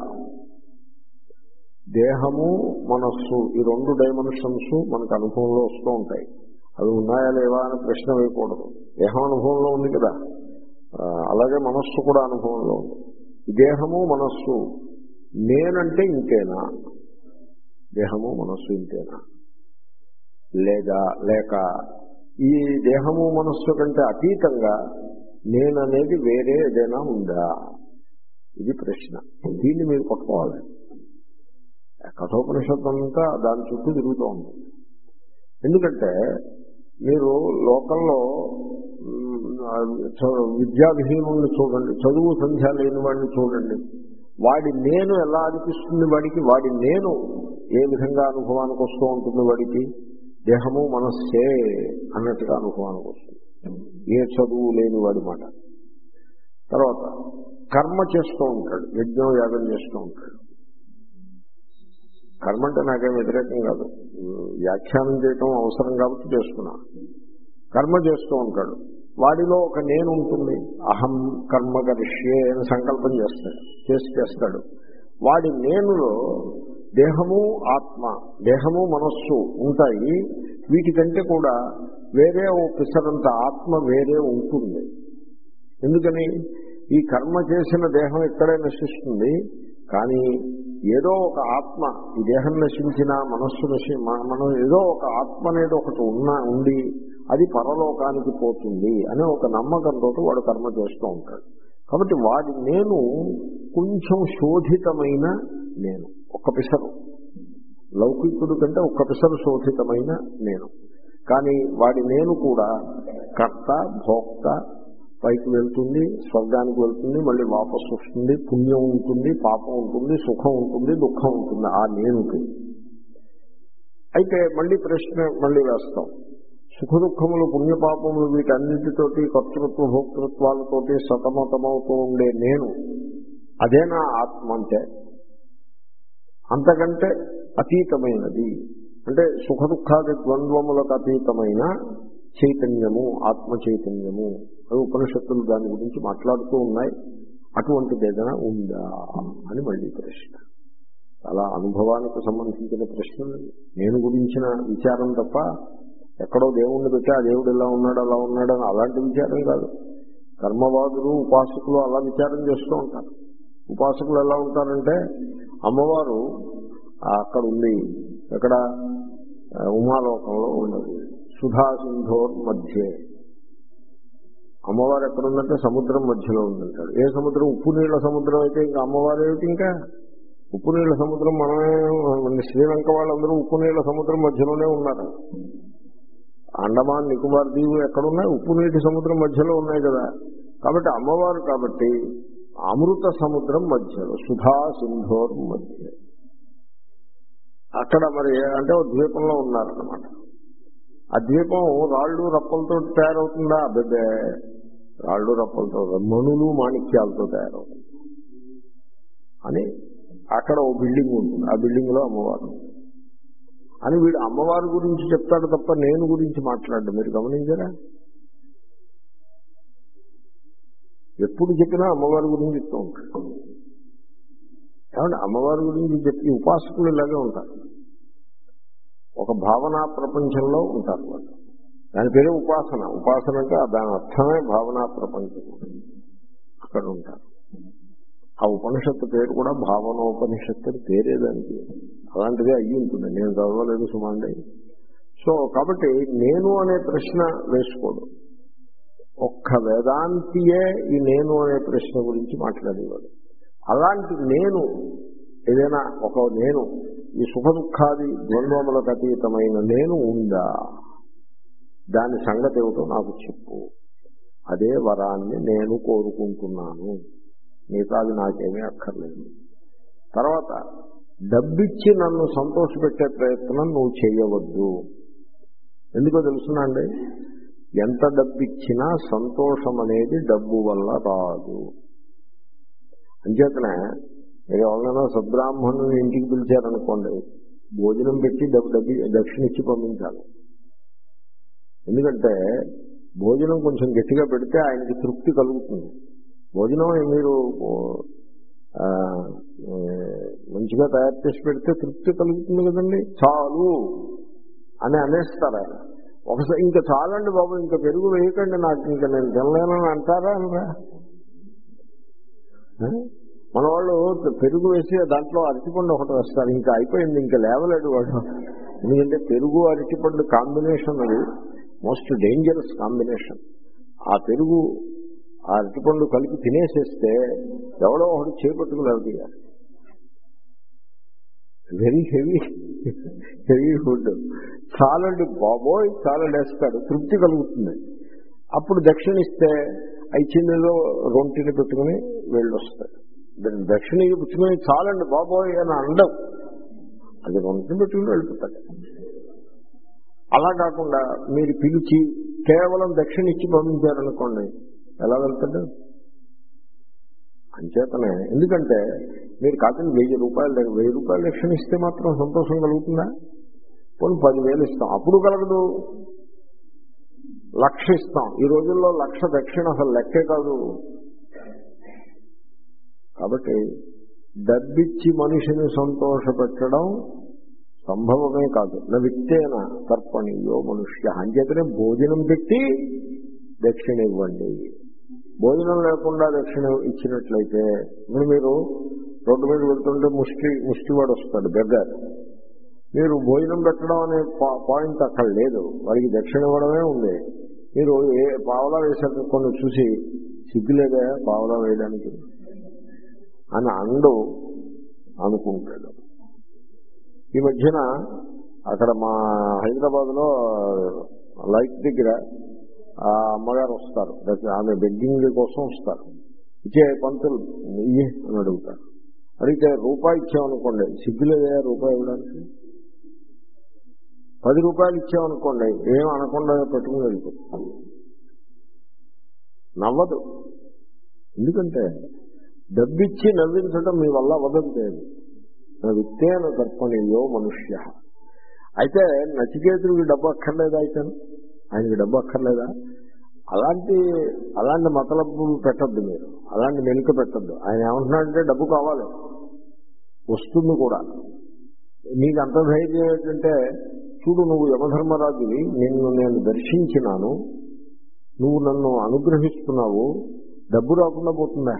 దేహము, మనస్సు ఈ రెండు డైమెన్షన్స్ మనకు అనుభవంలో వస్తూ ఉంటాయి. అవి ఉన్నాయా లేవా అని ప్రశ్న వేయకూడదు. దేహం అనుభవంలో ఉంది కదా, అలాగే మనస్సు కూడా అనుభవంలో ఉంది. ఈ దేహము మనస్సు నేనంటే ఇంతేనా? దేహము మనస్సు ఇంతేనా? లేదా లేక ఈ దేహము మనస్సు కంటే అతీతంగా నేననేది వేరే ఏదైనా ఉందా? ఇది ప్రశ్న. దీన్ని మీరు పట్టుకోవాలి. కఠోపనిషత్తు అంతా దాని చుట్టూ తిరుగుతూ ఉంటుంది. ఎందుకంటే మీరు లోకంలో విద్యావిహీనుల్ని చూడండి, చదువు సంధ్య లేని వాడిని చూడండి, వాడి నేను ఎలా అనిపిస్తుంది వాడికి? వాడి నేను ఏ విధంగా అనుభవానికి వస్తూ ఉంటుంది వాడికి? దేహము మనస్సే అన్నట్టుగా అనుభవానికి వస్తుంది, ఏ చదువు లేని వాడి మాట. తర్వాత కర్మ చేస్తూ ఉంటాడు, యజ్ఞం యాగం చేస్తూ ఉంటాడు. కర్మ అంటే నాకేం వ్యతిరేకం కాదు, వ్యాఖ్యానం చేయటం అవసరం కాబట్టి చేస్తున్నా. కర్మ చేస్తూ ఉంటాడు, వాడిలో ఒక నేను ఉంటుంది. అహం కర్మ కరిష్యే అని సంకల్పం చేస్తాడు, చేసి చేస్తాడు. వాడి నేనులో దేహము ఆత్మ, దేహము మనస్సు ఉంటాయి. వీటికంటే కూడా వేరే ఓ పిసరంత ఆత్మ వేరే ఉంటుంది. ఎందుకని? ఈ కర్మ చేసిన దేహం ఇక్కడే నశిస్తుంది, కానీ ఏదో ఒక ఆత్మ, ఈ దేహం నశించిన మనస్సు నశి మనం ఏదో ఒక ఆత్మ అనేది ఒకటి ఉన్న ఉండి అది పరలోకానికి పోతుంది అనే ఒక నమ్మకంతో వాడు కర్మ చేస్తూ ఉంటాడు. కాబట్టి వాడి నేను కొంచెం శోధితమైన నేను, ఒక్క పిసరు లౌకికుడు కంటే ఒక్క పిసరు శోధితమైన నేను. కానీ వాడి నేను కూడా కర్త భోక్త, పైకి వెళ్తుంది, స్వర్గానికి వెళ్తుంది, మళ్ళీ వాపసు వస్తుంది, పుణ్యం ఉంటుంది, పాపం ఉంటుంది, సుఖం ఉంటుంది, దుఃఖం ఉంటుంది ఆ నేనుకి. అయితే మళ్ళీ ప్రశ్న మళ్ళీ వేస్తాం, సుఖ దుఃఖములు పుణ్యపాపములు వీటన్నిటితోటి కర్తృత్వ భోక్తృత్వాలతోటి సతమతమవుతూ ఉండే నేను అదేనా ఆత్మ అంటే? అంతకంటే అతీతమైనది అంటే సుఖ దుఃఖాది ద్వంద్వములకు అతీతమైన చైతన్యము, ఆత్మ చైతన్యము. అవి ఉపనిషత్తులు దాని గురించి మాట్లాడుతూ ఉన్నాయి. అటువంటిది ఏదైనా ఉందా అని మళ్ళీ ప్రశ్న. చాలా అనుభవానికి సంబంధించిన ప్రశ్నలు, నేను గురించిన విచారం తప్ప ఎక్కడో దేవుణ్ణి పెట్టి ఆ దేవుడు ఎలా ఉన్నాడు అలా ఉన్నాడు అని అలాంటి విచారం కాదు. కర్మవాదులు ఉపాసకులు అలా విచారం చేస్తూ ఉంటారు. ఉపాసకులు ఎలా ఉంటారంటే, అమ్మవారు అక్కడ ఉంది, ఎక్కడ ఉమాలోకంలో ఉన్నది, సుధా సింధోర్ మధ్యే. అమ్మవారు ఎక్కడుందంటే సముద్రం మధ్యలో ఉందంటాడు. ఏ సముద్రం? ఉప్పు నీళ్ల సముద్రం అయితే ఇంకా అమ్మవారు ఏమిటి? ఇంకా ఉప్పు నీళ్ల సముద్రం మనమే, శ్రీలంక వాళ్ళందరూ ఉప్పు నీళ్ల సముద్రం మధ్యలోనే ఉన్నారు. అండమాన్ నికోబార్ దీవులు ఎక్కడున్నాయి? ఉప్పు నీటి సముద్రం మధ్యలో ఉన్నాయి కదా. కాబట్టి అమ్మవారు కాబట్టి అమృత సముద్రం మధ్యలో, సుధా సింధోర్ మధ్య. అక్కడ మరి అంటే ఒక ద్వీపంలో ఉన్నారన్నమాట. ఆ ద్వీపం రాళ్ళు రప్పలతో తయారవుతుందా? అబ్బే, రాళ్ళు రప్పలతో, మణులు మాణిక్యాలతో తయారవుతుంది అని అక్కడ ఓ బిల్డింగ్ ఉంటుంది. ఆ బిల్డింగ్ లో అమ్మవారు అని వీడు అమ్మవారి గురించి చెప్తాడు తప్ప నేను గురించి మాట్లాడు. మీరు గమనించారా? ఎప్పుడు చెప్పినా అమ్మవారి గురించి చెప్తూ ఉంటాడు. ఏమంటే అమ్మవారి గురించి చెప్పి ఉపాసకులు ఇలాగే ఉంటారు. ఒక భావనా ప్రపంచంలో ఉంటారు వాళ్ళు. దాని పేరే ఉపాసన. ఉపాసన అంటే దాని అర్థమే భావనా ప్రపంచం. అక్కడ ఉంటారు. ఆ ఉపనిషత్తు పేరు కూడా భావనోపనిషత్తు అని పేరే దానికి. అలాంటిదే అయ్యి ఉంటుంది, నేను చదవలేదు సుమండి. సో కాబట్టి నేను అనే ప్రశ్న వేసుకోడు. ఒక్క వేదాంతియే ఈ నేను అనే ప్రశ్న గురించి మాట్లాడేవాడు. అలాంటి నేను ఏదైనా ఒక నేను, ఈ సుఖ దుఃఖాది ద్వంద్వములకు అతీతమైన నేను ఉందా, దాని సంగతి ఏమిటో నాకు చెప్పు. అదే వరాన్ని నేను కోరుకుంటున్నాను, మిగతాది నాకేమీ అక్కర్లేదు. తర్వాత డబ్బిచ్చి నన్ను సంతోషపెట్టే ప్రయత్నం నువ్వు చేయవద్దు. ఎందుకో తెలుసునండి, ఎంత డబ్బిచ్చినా సంతోషం అనేది డబ్బు వల్ల రాదు. అంచేతనే మీరు ఎవరైనా సద్బ్రాహ్మణుని ఇంటికి పిలిచారనుకోండి, భోజనం పెట్టి డబ్బు డబ్బి దక్షిణ ఇచ్చి పంపించాలి. ఎందుకంటే భోజనం కొంచెం గట్టిగా పెడితే ఆయనకి తృప్తి కలుగుతుంది. భోజనం మీరు మంచిగా తయారు చేసి పెడితే తృప్తి కలుగుతుంది కదండి. చాలు అని అనేస్తారు ఆయన. ఒకసారి ఇంకా చాలండి బాబు, ఇంకా పెరుగు వేయకండి, నాకు ఇంకా నేను తినలేనని అంటారా అనరా? మన వాళ్ళు పెరుగు వేసి దాంట్లో అరటిపండు ఒకటి వేస్తారు, ఇంకా అయిపోయింది, ఇంకా లేవలేడు వాడు. ఎందుకంటే పెరుగు అరటిపండు కాంబినేషన్ అది మోస్ట్ డేంజరస్ కాంబినేషన్. ఆ పెరుగు ఆ అరటిపండు కలిపి తినేసేస్తే ఎవడో ఒకటి చేపట్టుకుని వెళ్తారు. Very heavy heavy food. చాలండి బాబోయ్ చాలండి వేస్తాడు, తృప్తి కలుగుతుంది. అప్పుడు దక్షిణ ఇస్తే ఐచిన్నలో రొంటిని పెట్టుకుని వెళ్ళొస్తాడు. దాన్ని దక్షిణ పుచ్చుకొని చాలండి బాబోయ్ అని అండం, అది రొంటిని పెట్టుకుని వెళ్ళిపోతాడు. అలా కాకుండా మీరు పిలిచి కేవలం దక్షిణ ఇచ్చి పంపించారనుకోండి, ఎలా వెళ్తాడు? అంచేతనే, ఎందుకంటే మీరు కాకుండా వెయ్యి రూపాయలు వెయ్యి రూపాయలు దక్షిణ ఇస్తే మాత్రం సంతోషం కలుగుతుందా? పోనీ పదివేలు ఇస్తాం, అప్పుడు కలగదు. లక్ష ఇస్తాం, ఈ రోజుల్లో లక్ష దక్షిణ అసలు లెక్కే కాదు. కాబట్టి డబ్బిచ్చి మనిషిని సంతోషపెట్టడం సంభవమే కాదు. నా విత్తేన తర్పణీయో మనుష్య. అంచేతనే భోజనం పెట్టి దక్షిణ ఇవ్వండి. భోజనం లేకుండా దక్షిణ ఇచ్చినట్లయితే ఇప్పుడు మీరు రోడ్డు మీద వెళ్తుంటే ముష్టి ముష్టివాడు వస్తాడు, బెగ్గర్. మీరు భోజనం పెట్టడం అనే పాయింట్ అక్కడ లేదు, వాడికి దక్షిణ ఇవ్వడమే ఉంది. మీరు ఏ పావలా వేసాక కొన్ని చూసి సిగ్గులేదా పావలా వేయడానికి అని అండు అనుకుంటాడు. ఈ మధ్యన అక్కడ మా హైదరాబాద్ లో లైట్ దగ్గర ఆ అమ్మగారు వస్తారు, ఆమె బెగ్గింగ్ కోసం వస్తారు. ఇచ్చే పంతులు ఇయ్యే అని అడుగుతారు. అడిగితే రూపాయి ఇచ్చామనుకోండి, సిగ్గులేదా రూపాయి ఇవ్వడానికి? పది రూపాయలు ఇచ్చామనుకోండి, ఏం అనకుండా పెట్టుకుని వెళ్ళిపోతుంది, నవ్వదు. ఎందుకంటే డబ్బిచ్చి నవ్వించడం మీ వల్ల అవ్వదంతేది. విత్తేన దర్పణీయో మనుష్య. అయితే నచికేతుడికి డబ్బు అక్కర్లేదా? అయితే ఆయనకి డబ్బు అక్కర్లేదా? అలాంటి అలాంటి మతలబ్బు పెట్టద్దు మీరు, అలాంటి మెలిక పెట్టద్దు. ఆయన ఏమంటున్నాడంటే డబ్బు కావాలి, వస్తుంది కూడా. నీకు అంత ధైర్యం ఏంటంటే, చూడు నువ్వు యమధర్మరాజువి, నిన్ను నేను దర్శించినాను, నువ్వు నన్ను అనుగ్రహిస్తున్నావు, డబ్బు రాకుండా పోతుందా?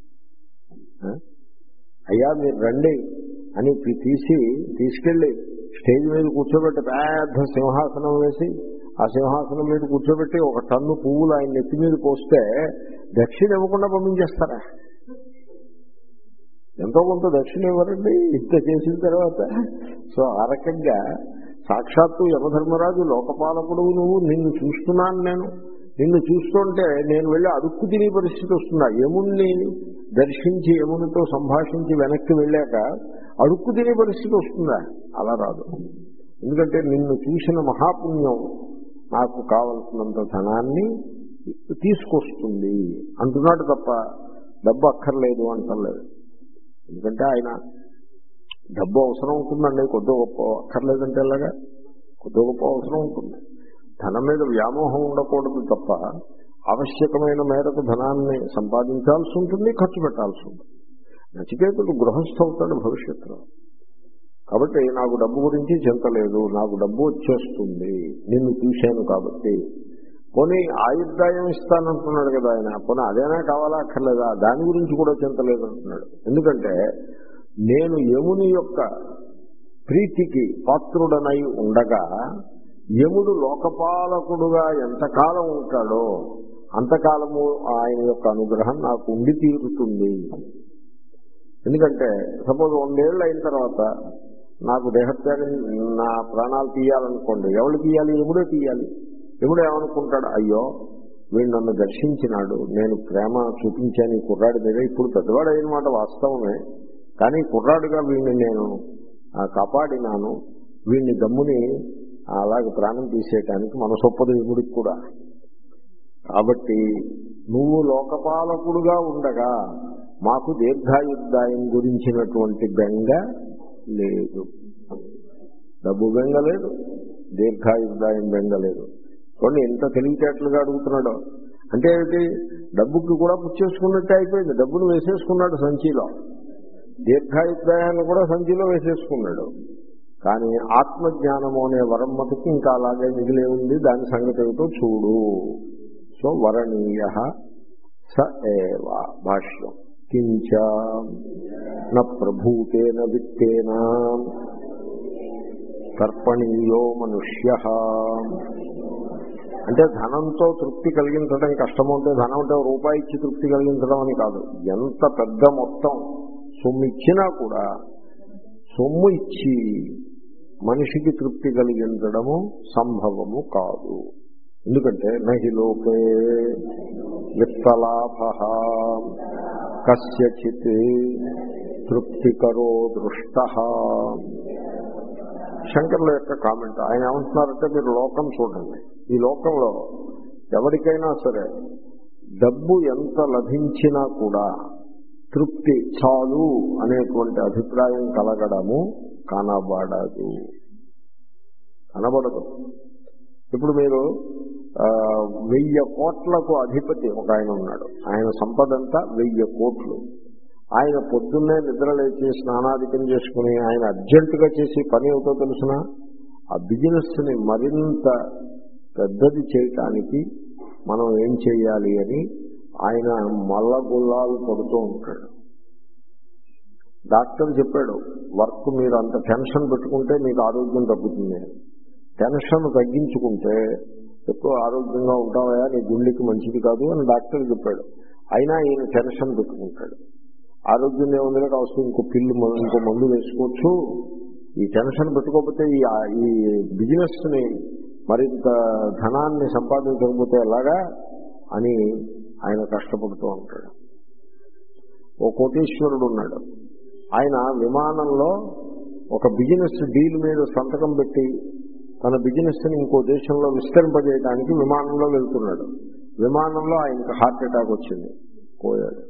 అయ్యా మీరు రండి అని తీసి తీసుకెళ్లి స్టేజ్ మీద కూర్చోబెట్టి పెద్ద సింహాసనం వేసి ఆ సింహాసనం మీద కూర్చోబెట్టి ఒక టన్ను పువ్వులు ఆయన నెత్తి మీద పోస్తే దక్షిణ ఇవ్వకుండా పంపించేస్తారా? ఎంతో కొంత దక్షిణ ఇవ్వరండి ఇంత చేసిన తర్వాత. సో ఆ రకంగా సాక్షాత్తు యమధర్మరాజు లోకపాలకుడు నువ్వు, నిన్ను చూస్తున్నాను నేను, నిన్ను చూస్తుంటే నేను వెళ్ళి అడుక్కు తినే పరిస్థితి వస్తుందా? యముణ్ణి దర్శించి యమునితో సంభాషించి వెనక్కి వెళ్ళాక అడుక్కు తినే పరిస్థితి వస్తుందా? అలా రాదు. ఎందుకంటే నిన్ను చూసిన మహాపుణ్యం నాకు కావలసినంత ధనాన్ని తీసుకొస్తుంది అంటున్నాడు తప్ప డబ్బు అక్కర్లేదు అంటలేదు. ఎందుకంటే ఆయన డబ్బు అవసరం ఉంటుందండి, కొద్ది గొప్ప అక్కర్లేదంటే ఎలాగా, కొద్ది గొప్ప అవసరం ఉంటుంది. ధనం మీద వ్యామోహం ఉండకూడదు తప్ప ఆవశ్యకమైన మేరకు ధనాన్ని సంపాదించాల్సి ఉంటుంది, ఖర్చు పెట్టాల్సి ఉంటుంది. నచికేతుడు గృహస్థ అవుతాడు భవిష్యత్తులో. కాబట్టి నాకు డబ్బు గురించి చింత లేదు, నాకు డబ్బు వచ్చేస్తుంది నిన్ను చూశాను కాబట్టి. పోనీ ఆయుర్దాయం ఇస్తానంటున్నాడు కదా ఆయన, పోనీ అదేనా కావాలా అక్కర్లేదా, దాని గురించి కూడా చింత లేదంటున్నాడు. ఎందుకంటే నేను యముని యొక్క ప్రీతికి పాత్రుడనై ఉండగా యముడు లోకపాలకుడుగా ఎంతకాలం ఉంటాడో అంతకాలము ఆయన యొక్క అనుగ్రహం నాకు ఉండి తీరుతుంది. ఎందుకంటే సపోజ్ వందేళ్ళు అయిన తర్వాత నాకు దేహత్యాగం, నా ప్రాణాలు తీయాలనుకోండి, ఎవరు తీయాలి? యముడే తీయాలి. యముడు ఏమనుకుంటాడు, అయ్యో వీడు నన్ను దర్శించినాడు, నేను ప్రేమ చూపించాను ఈ కుర్రాడి మీద, ఇప్పుడు పెద్దవాడు అయిన మాట వాస్తవమే, కానీ కుర్రాడుగా వీడిని నేను కాపాడినాను, వీడిని గమ్ముని అలాగే ప్రాణం తీసేయటానికి మనసొప్పదు యముడికి కూడా. కాబట్టి నువ్వు లోకపాలకుడుగా ఉండగా మాకు దీర్ఘాయుర్దాయం గురించినటువంటి బెంగ లేదు. డబ్బు బెంగ లేదు, దీర్ఘాయుర్దాయం బెంగ లేదు. కొన్ని ఎంత తెలివితేటలుగా అడుగుతున్నాడో. అంటే ఏమిటి, డబ్బుకి కూడా పుచ్చేసుకున్నట్టే అయిపోయింది. డబ్బును వేసేసుకున్నాడు సంచిలో, దీర్ఘాయుర్దాయాన్ని కూడా సంచిలో వేసేసుకున్నాడు. కానీ ఆత్మజ్ఞానము అనే వరం మటుకు ఇంకా అలాగే మిగిలే ఉంది. దాని సంగతి ఏమిటో చూడు. సో వరణీయ స ఏవ. భాష్యం కించ న ప్రభూతేన విత్తేన తర్పణీయో మనుష్య. అంటే ధనంతో తృప్తి కలిగించడం కష్టము. అంటే ధనం అంటే రూపాయి ఇచ్చి తృప్తి కలిగించడం అని కాదు. ఎంత పెద్ద మొత్తం సొమ్ము ఇచ్చినా కూడా సొమ్ము ఇచ్చి మనిషికి తృప్తి కలిగించడము సంభవము కాదు. ఎందుకంటే నహి లోకే విత్తలాభ కస్యచిత్ తృప్తికరో దృష్ట. శంకరుల యొక్క కామెంట్. ఆయన ఏమంటున్నారంటే, మీరు లోకం చూడండి, ఈ లోకంలో ఎవరికైనా సరే డబ్బు ఎంత లభించినా కూడా తృప్తి చాలు అనేటువంటి అభిప్రాయం కలగడము కనబడదు కనబడదు ఇప్పుడు మీరు వెయ్యి కోట్లకు అధిపతి ఒక ఆయన ఉన్నాడు. ఆయన సంపద అంతా వెయ్యి కోట్లు. ఆయన పొద్దున్నే నిద్ర లేచి స్నానాధికం చేసుకుని ఆయన అర్జెంటుగా చేసి పని ఏమిటో తెలుసిన, ఆ బిజినెస్ ని మరింత పెద్దది చేయటానికి మనం ఏం చేయాలి అని ఆయన మల్లగుల్లాలు పడుతూ ఉంటాడు. డాక్టర్ చెప్పాడు, వర్క్ మీరు అంత టెన్షన్ పెట్టుకుంటే మీకు ఆరోగ్యం తగ్గుతుంది, టెన్షన్ తగ్గించుకుంటే ఎక్కువ ఆరోగ్యంగా ఉంటావా, నీ గుండెకి మంచిది కాదు అని డాక్టర్ చెప్పాడు. అయినా ఈయన టెన్షన్ పెట్టుకుంటాడు. ఆరోగ్యం ఏముంది కావచ్చు, ఇంకో పిల్లు ఇంకో మందు వేసుకోవచ్చు, ఈ టెన్షన్ పెట్టుకోకపోతే ఈ బిజినెస్ ని మరింత ధనాన్ని సంపాదించకపోతే ఎలాగా అని ఆయన కష్టపడుతూ ఉంటాడు. ఓ కోటీశ్వరుడు ఉన్నాడు. ఆయన విమానంలో ఒక బిజినెస్ డీల్ మీద సంతకం పెట్టి తన బిజినెస్ ని ఇంకో దేశంలో విస్తరింపజేయడానికి విమానంలో వెళ్తున్నాడు. విమానంలో ఆయనకు హార్ట్ అటాక్ వచ్చింది, పోయాడు.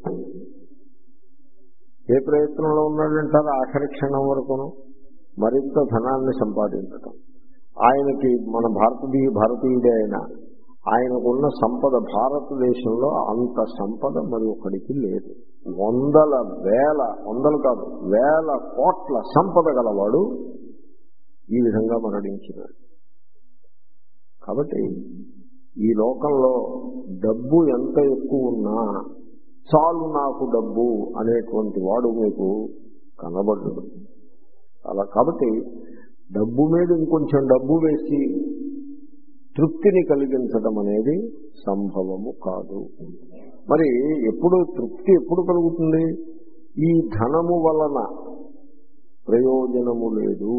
ఏ ప్రయత్నంలో ఉన్నాడంటారు? ఆఖరి క్షణం వరకును మరింత ధనాన్ని సంపాదించటం. ఆయనకి మన భారతీయ భారతీయుడే అయినా ఆయనకున్న సంపద భారతదేశంలో అంత సంపద మరి ఒకడికి లేదు. వందల వేల వందలు కాదు వేల కోట్ల సంపద గలవాడు ఈ విధంగా మరణించినాడు. కాబట్టి ఈ లోకంలో డబ్బు ఎంత ఎక్కువ ఉన్నా చాలు నాకు డబ్బు అనేటువంటి వాడు మీకు కనబడదు. అలా కాబట్టి డబ్బు మీద ఇంకొంచెం డబ్బు వేసి తృప్తిని కలిగించడం అనేది సంభవము కాదు. మరి ఎప్పుడు తృప్తి ఎప్పుడు కలుగుతుంది? ఈ ధనము వలన ప్రయోజనము లేదు.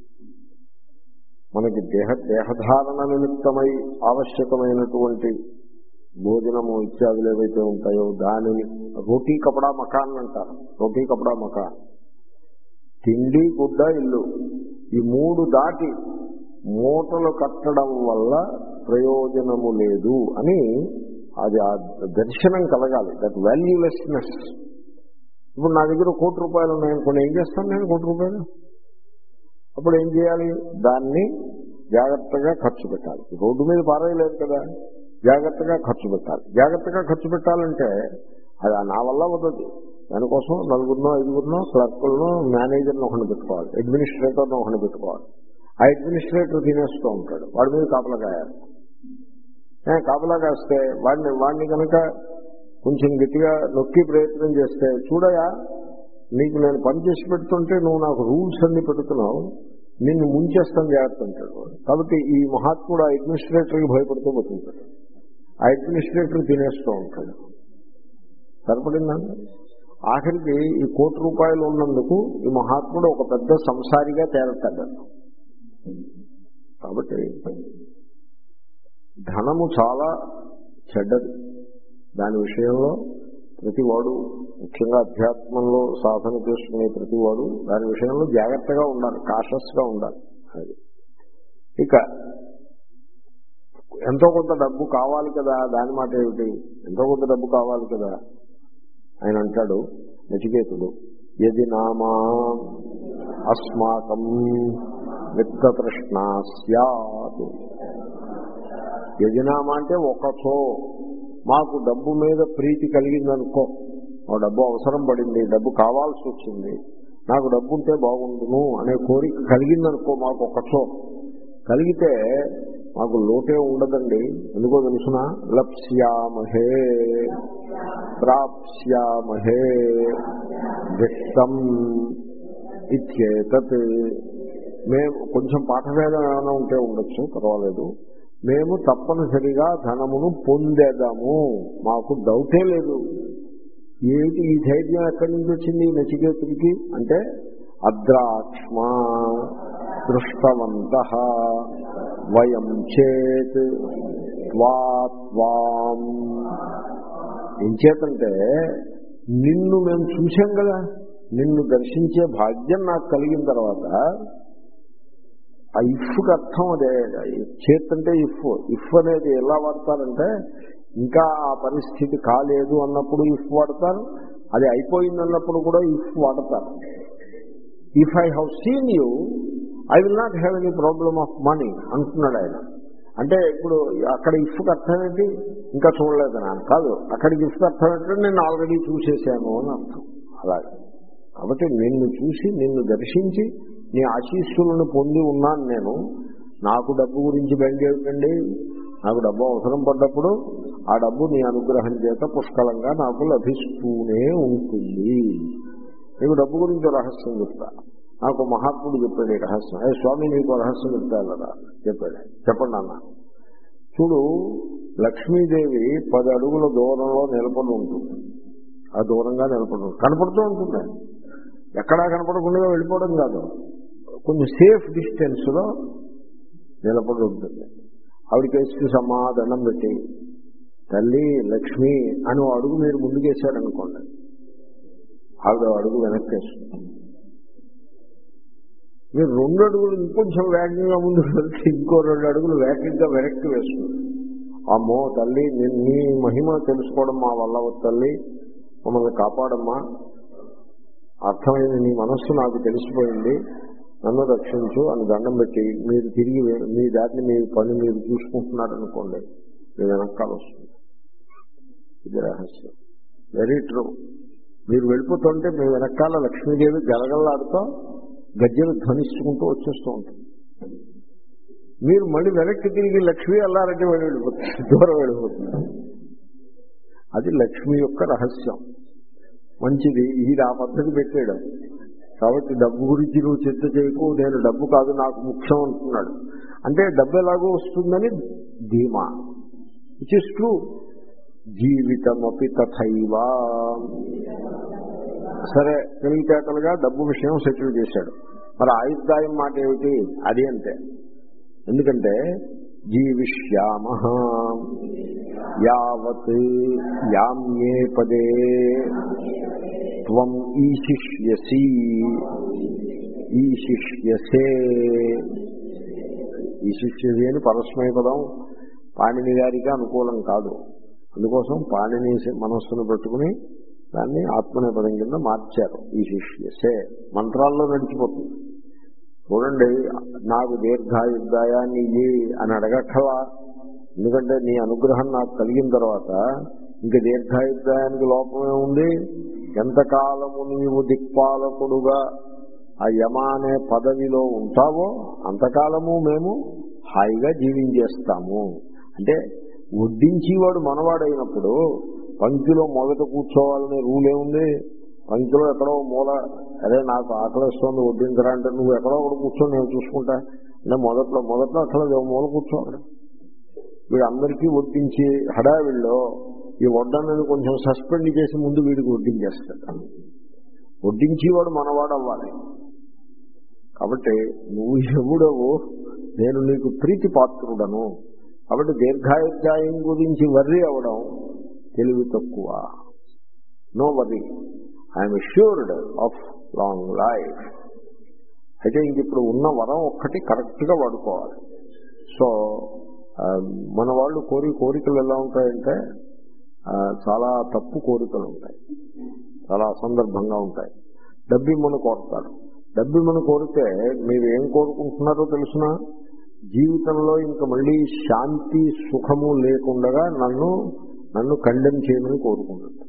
మనకి దేహ దేహధారణ నిమిత్తమై ఆవశ్యకమైనటువంటి భోజనము ఇత్యాదులు ఏవైతే ఉంటాయో దానిని రోటీ కపడా మకాన్ అంటారు. రోటీ కపడా మకాన్, తిండి గుడ్డ ఇల్లు, ఈ మూడు దాటి మూటలు కట్టడం వల్ల ప్రయోజనము లేదు అని అది ఆ దర్శనం కలగాలి. That valuelessness. ఇప్పుడు నా దగ్గర కోటి రూపాయలు ఉన్నాయనుకోండి, ఏం చేస్తాను నేను కోటి రూపాయలు? అప్పుడు ఏం చేయాలి? దాన్ని జాగ్రత్తగా ఖర్చు పెట్టాలి. రోడ్డు మీద పారేయలేదు కదా, జాగ్రత్తగా ఖర్చు పెట్టాలి. జాగ్రత్తగా ఖర్చు పెట్టాలంటే అది నా వల్ల అవుతుంది. దానికోసం నలుగురినో ఐదుగురినో క్లర్కులను మేనేజర్ను ఒకరిని పెట్టుకోవాలి, అడ్మినిస్ట్రేటర్ను ఒకరిని పెట్టుకోవాలి. ఆ అడ్మినిస్ట్రేటర్ తినేస్తూ ఉంటాడు, వాడి మీద కాపలా కాయాలి. కాపలా కాస్తే వాడిని వాడిని కనుక కొంచెం గట్టిగా నొక్కి ప్రయత్నం చేస్తే, చూడయా నీకు నేను పని చేసి పెడుతుంటే నువ్వు నాకు రూల్స్ అన్ని పెడుతున్నావు, నిన్ను ముంచేస్తాను జాగ్రత్త అంటాడు. కాబట్టి ఈ మహాత్ముడు ఆ అడ్మినిస్ట్రేటర్కి భయపడుతూ బతుకుతాడు. ఆ అడ్మినిస్ట్రేటర్ తినేస్తూ ఉంటాడు. సరిపడిందండి. ఆఖరికి ఈ కోటి రూపాయలు ఉన్నందుకు ఈ మహాత్ముడు ఒక పెద్ద సంసారిగా తేలతాడు. కాబట్టి ధనము చాలా చెడ్డది. దాని విషయంలో ప్రతివాడు, ముఖ్యంగా అధ్యాత్మంలో సాధన చేసుకునే ప్రతివాడు దాని విషయంలో జాగ్రత్తగా ఉండాలి, కాషస్గా ఉండాలి. అది ఇక ఎంతో కొంత డబ్బు కావాలి కదా, దాని మాట ఏమిటి? ఎంతో కొంత డబ్బు కావాలి కదా. ఆయన అంటాడు నచికేతుడు, యది నామా అస్మాకం విత్తతృష్ణా స్యాత్. యజనామా అంటే ఒకచో మాకు డబ్బు మీద ప్రీతి కలిగిందనుకో, ఆ డబ్బు అవసరం పడింది, డబ్బు కావాల్సి వచ్చింది, నాకు డబ్బు ఉంటే బాగుండును అనే కోరిక కలిగిందనుకో, మాకు ఒకచో కలిగితే మాకు లోటే ఉండదండి. ఎందుకో తెలుసునా? లప్స్యామహే ప్రాప్స్యామహే విత్తం ఇత్యేతత్. మేము కొంచెం పాఠభేదం ఏమైనా ఉంటే ఉండొచ్చు, పర్వాలేదు. మేము తప్పనిసరిగా ధనమును పొందేదాము, మాకు డౌటే లేదు. ఏమిటి ఈ ధైర్యం ఎక్కడి నుంచి వచ్చింది నచికేతుడికి అంటే, అద్రాక్ష్మా దృష్టవంతః వయం చేత్ త్వాం. ఏం చేతంటే నిన్ను మేము చూశాం కదా, నిన్ను దర్శించే భాగ్యం నాకు కలిగిన తర్వాత, ఆ ఇఫ్కి అర్థం అదే. చేత్ అంటే ఇఫ్. ఇఫ్ అనేది ఎలా వాడతారంటే, ఇంకా ఆ పరిస్థితి కాలేదు అన్నప్పుడు ఇఫ్ వాడతారు, అది అయిపోయింది అన్నప్పుడు కూడా ఇఫ్ వాడతారు. If I have seen you I will not have any problem of money అంటున్నాడు ఆయన. అంటే ఇప్పుడు అక్కడ ఇఫ్కి అర్థం ఏంటి? ఇంకా చూడలేదని కాదు, అక్కడికి ఇఫ్కి అర్థం ఏంటంటే నేను ఆల్రెడీ చూసేసాను అని అర్థం. అలాగే కాబట్టి నిన్ను చూసి నిన్ను దర్శించి నీ ఆశీస్సులను పొంది ఉన్నాను నేను. నాకు డబ్బు గురించి బెంగేటండి, నాకు డబ్బు అవసరం పడ్డప్పుడు ఆ డబ్బు నీ అనుగ్రహం చేత పుష్కలంగా నాకు లభిస్తూనే ఉంటుంది. నీకు డబ్బు గురించి రహస్యం చెప్తా. నాకు మహాత్ముడు చెప్పాడు ఈ రహస్యం. ఏ స్వామి నీకు రహస్యం చెప్తా కదా చెప్పాడు. చెప్పండి అన్న. చూడు, లక్ష్మీదేవి పది అడుగుల దూరంలో నిలబడి ఉంటుంది. ఆ దూరంగా నిలబడి ఉంటుంది, కనపడుతూ ఉంటుంది. ఎక్కడా కనపడకుండా వెళ్ళిపోవడం కాదు, కొంచెం సేఫ్ డిస్టెన్స్లో నిలబడి ఉంటుంది. ఆవిడ కేసు సమాధానం పెట్టి, తల్లి లక్ష్మి అని అడుగు మీరు ముందుకేశారనుకోండి, ఆవిడ అడుగు వెనక్కి వేస్తుంది. మీరు రెండు అడుగులు ఇంకొంచెం వేగంగా ముందుకు వెళ్తే ఇంకో రెండు అడుగులు వేగంగా వెనక్కి వేస్తుంది. అమ్మో తల్లి, నీ మహిమ తెలుసుకోవడం మా వల్ల తల్లి, మమ్మల్ని కాపాడమ్మా, అర్థమైంది, నీ మనస్సు నాకు తెలిసిపోయింది, నన్ను రక్షించు అని దండం పెట్టి మీరు తిరిగి మీ దాటిని మీ పని మీరు చూసుకుంటున్నారనుకోండి, మీ వెనకాల వస్తుంది. ఇది రహస్యం. Very true. మీరు వెళ్ళిపోతుంటే మీ వెనకాల లక్ష్మీదేవి గలగల్లాడుతూ గజ్జలు ధ్వనించుకుంటూ వచ్చేస్తూ ఉంటుంది. మీరు మళ్ళీ వెనక్కి తిరిగి లక్ష్మీ అల్లారంటే వెళ్ళి వెళ్ళిపోతుంది, దూరం వెళ్ళిపోతుంది. అది లక్ష్మి యొక్క రహస్యం. మంచిది, ఇది ఆ పద్ధతి పెట్టేయడం. కాబట్టి డబ్బు గురించి నువ్వు చర్చ చేయకు, నేను డబ్బు కాదు నాకు ముఖ్యం అంటున్నాడు. అంటే డబ్బు ఎలాగో వస్తుందని ధీమా, విచ్ ఇస్ ట్రూ. జీవితమపి తథైవా. సరే, తెలివితేటలుగా డబ్బు విషయం సెటిల్ చేశాడు. మరి ఆయుర్దాయం మాట ఏమిటి? అది అంతే. ఎందుకంటే జీవిష్యామ యావత్ యామ్యే పదే త్వం ఈశిష్యసి ఈశిష్యసే. ఈశిష్యసి అని పరస్మయ పదం పాణిని గారికి అనుకూలం కాదు. అందుకోసం పాణిని మనస్సును పెట్టుకుని దాన్ని ఆత్మనేపథం కింద మార్చారు. ఈశిష్యసే మంత్రాల్లో నడిచిపోతుంది. చూడండి, నాకు దీర్ఘాయుర్దాయాన్ని ఇయ్యి అని అడగక్కలా. ఎందుకంటే నీ అనుగ్రహం నాకు కలిగిన తర్వాత ఇంక దీర్ఘాయుర్దాయానికి లోపమే ఉంది. ఎంతకాలము నీవు దిక్పాలకుడుగా ఆ యమ అనే పదవిలో ఉంటావో అంతకాలము మేము హాయిగా జీవించేస్తాము. అంటే వడ్డించేవాడు మనవాడైనప్పుడు పంక్తిలో మొదట కూర్చోవాలనే రూల్ ఏముంది? పంక్తిలో ఎక్కడో మూల, అదే నాకు ఆకలిస్తోంది వడ్డించరా అంటే నువ్వు ఎక్కడో ఒకటి కూర్చొని నేను చూసుకుంటా అంటే మొదట్లో మొదట్లో అట్లా మూల కూర్చోవాలి. వీడు అందరికీ వడ్డించి హడావిల్లో ఈ వడ్డన్నని కొంచెం సస్పెండ్ చేసి ముందు వీడికి వడ్డించేస్తాడు. వడ్డించేవాడు మనవాడు అవ్వాలి. కాబట్టి నువ్వు ఎవడవు, నేను నీకు ప్రీతి పాత్రుడను. కాబట్టి దీర్ఘాయుర్దాయం గురించి వర్రీ అవడం తెలివి తక్కువ. No worry, I'm assured of long life. అయితే ఇంక ఇప్పుడు ఉన్న వరం ఒక్కటి కరెక్ట్గా వాడుకోవాలి. సో మన వాళ్ళు కోరి కోరికలు ఎలా ఉంటాయంటే చాలా తప్పు కోరికలు ఉంటాయి, చాలా అసందర్భంగా ఉంటాయి. డబ్బు ఇమ్మని కోరుతారు. డబ్బు ఇమ్మని కోరితే మీరు ఏం కోరుకుంటున్నారో తెలుసిన, జీవితంలో ఇంకా మళ్ళీ శాంతి సుఖము లేకుండా నన్ను నన్ను కండెమ్ చేయమని కోరుకుంటుంది.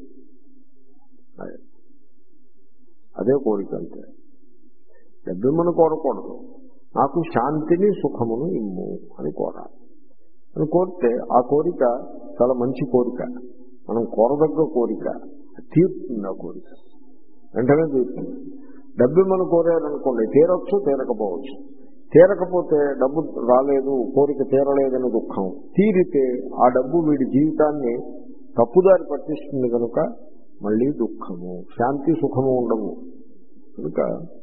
అదే కోరిక. అంతే. డబ్బు ఇమ్మని కోరకూడదు, నాకు శాంతిని సుఖమును ఇమ్ము అని కోరాలి. అని కోరితే ఆ కోరిక చాలా మంచి కోరిక, మనం కోరదగ్గ కోరిక, తీరుతుంది. ఆ కోరిక వెంటనే తీరుతుంది. డబ్బు మనం కోరారనుకోండి, తీరొచ్చు తీరకపోవచ్చు. తీరకపోతే డబ్బు రాలేదు, కోరిక తీరలేదని దుఃఖం. తీరితే ఆ డబ్బు వీడి జీవితాన్ని తప్పుదారి పట్టిస్తుంది కనుక మళ్ళీ దుఃఖము, శాంతి సుఖము ఉండవు. కనుక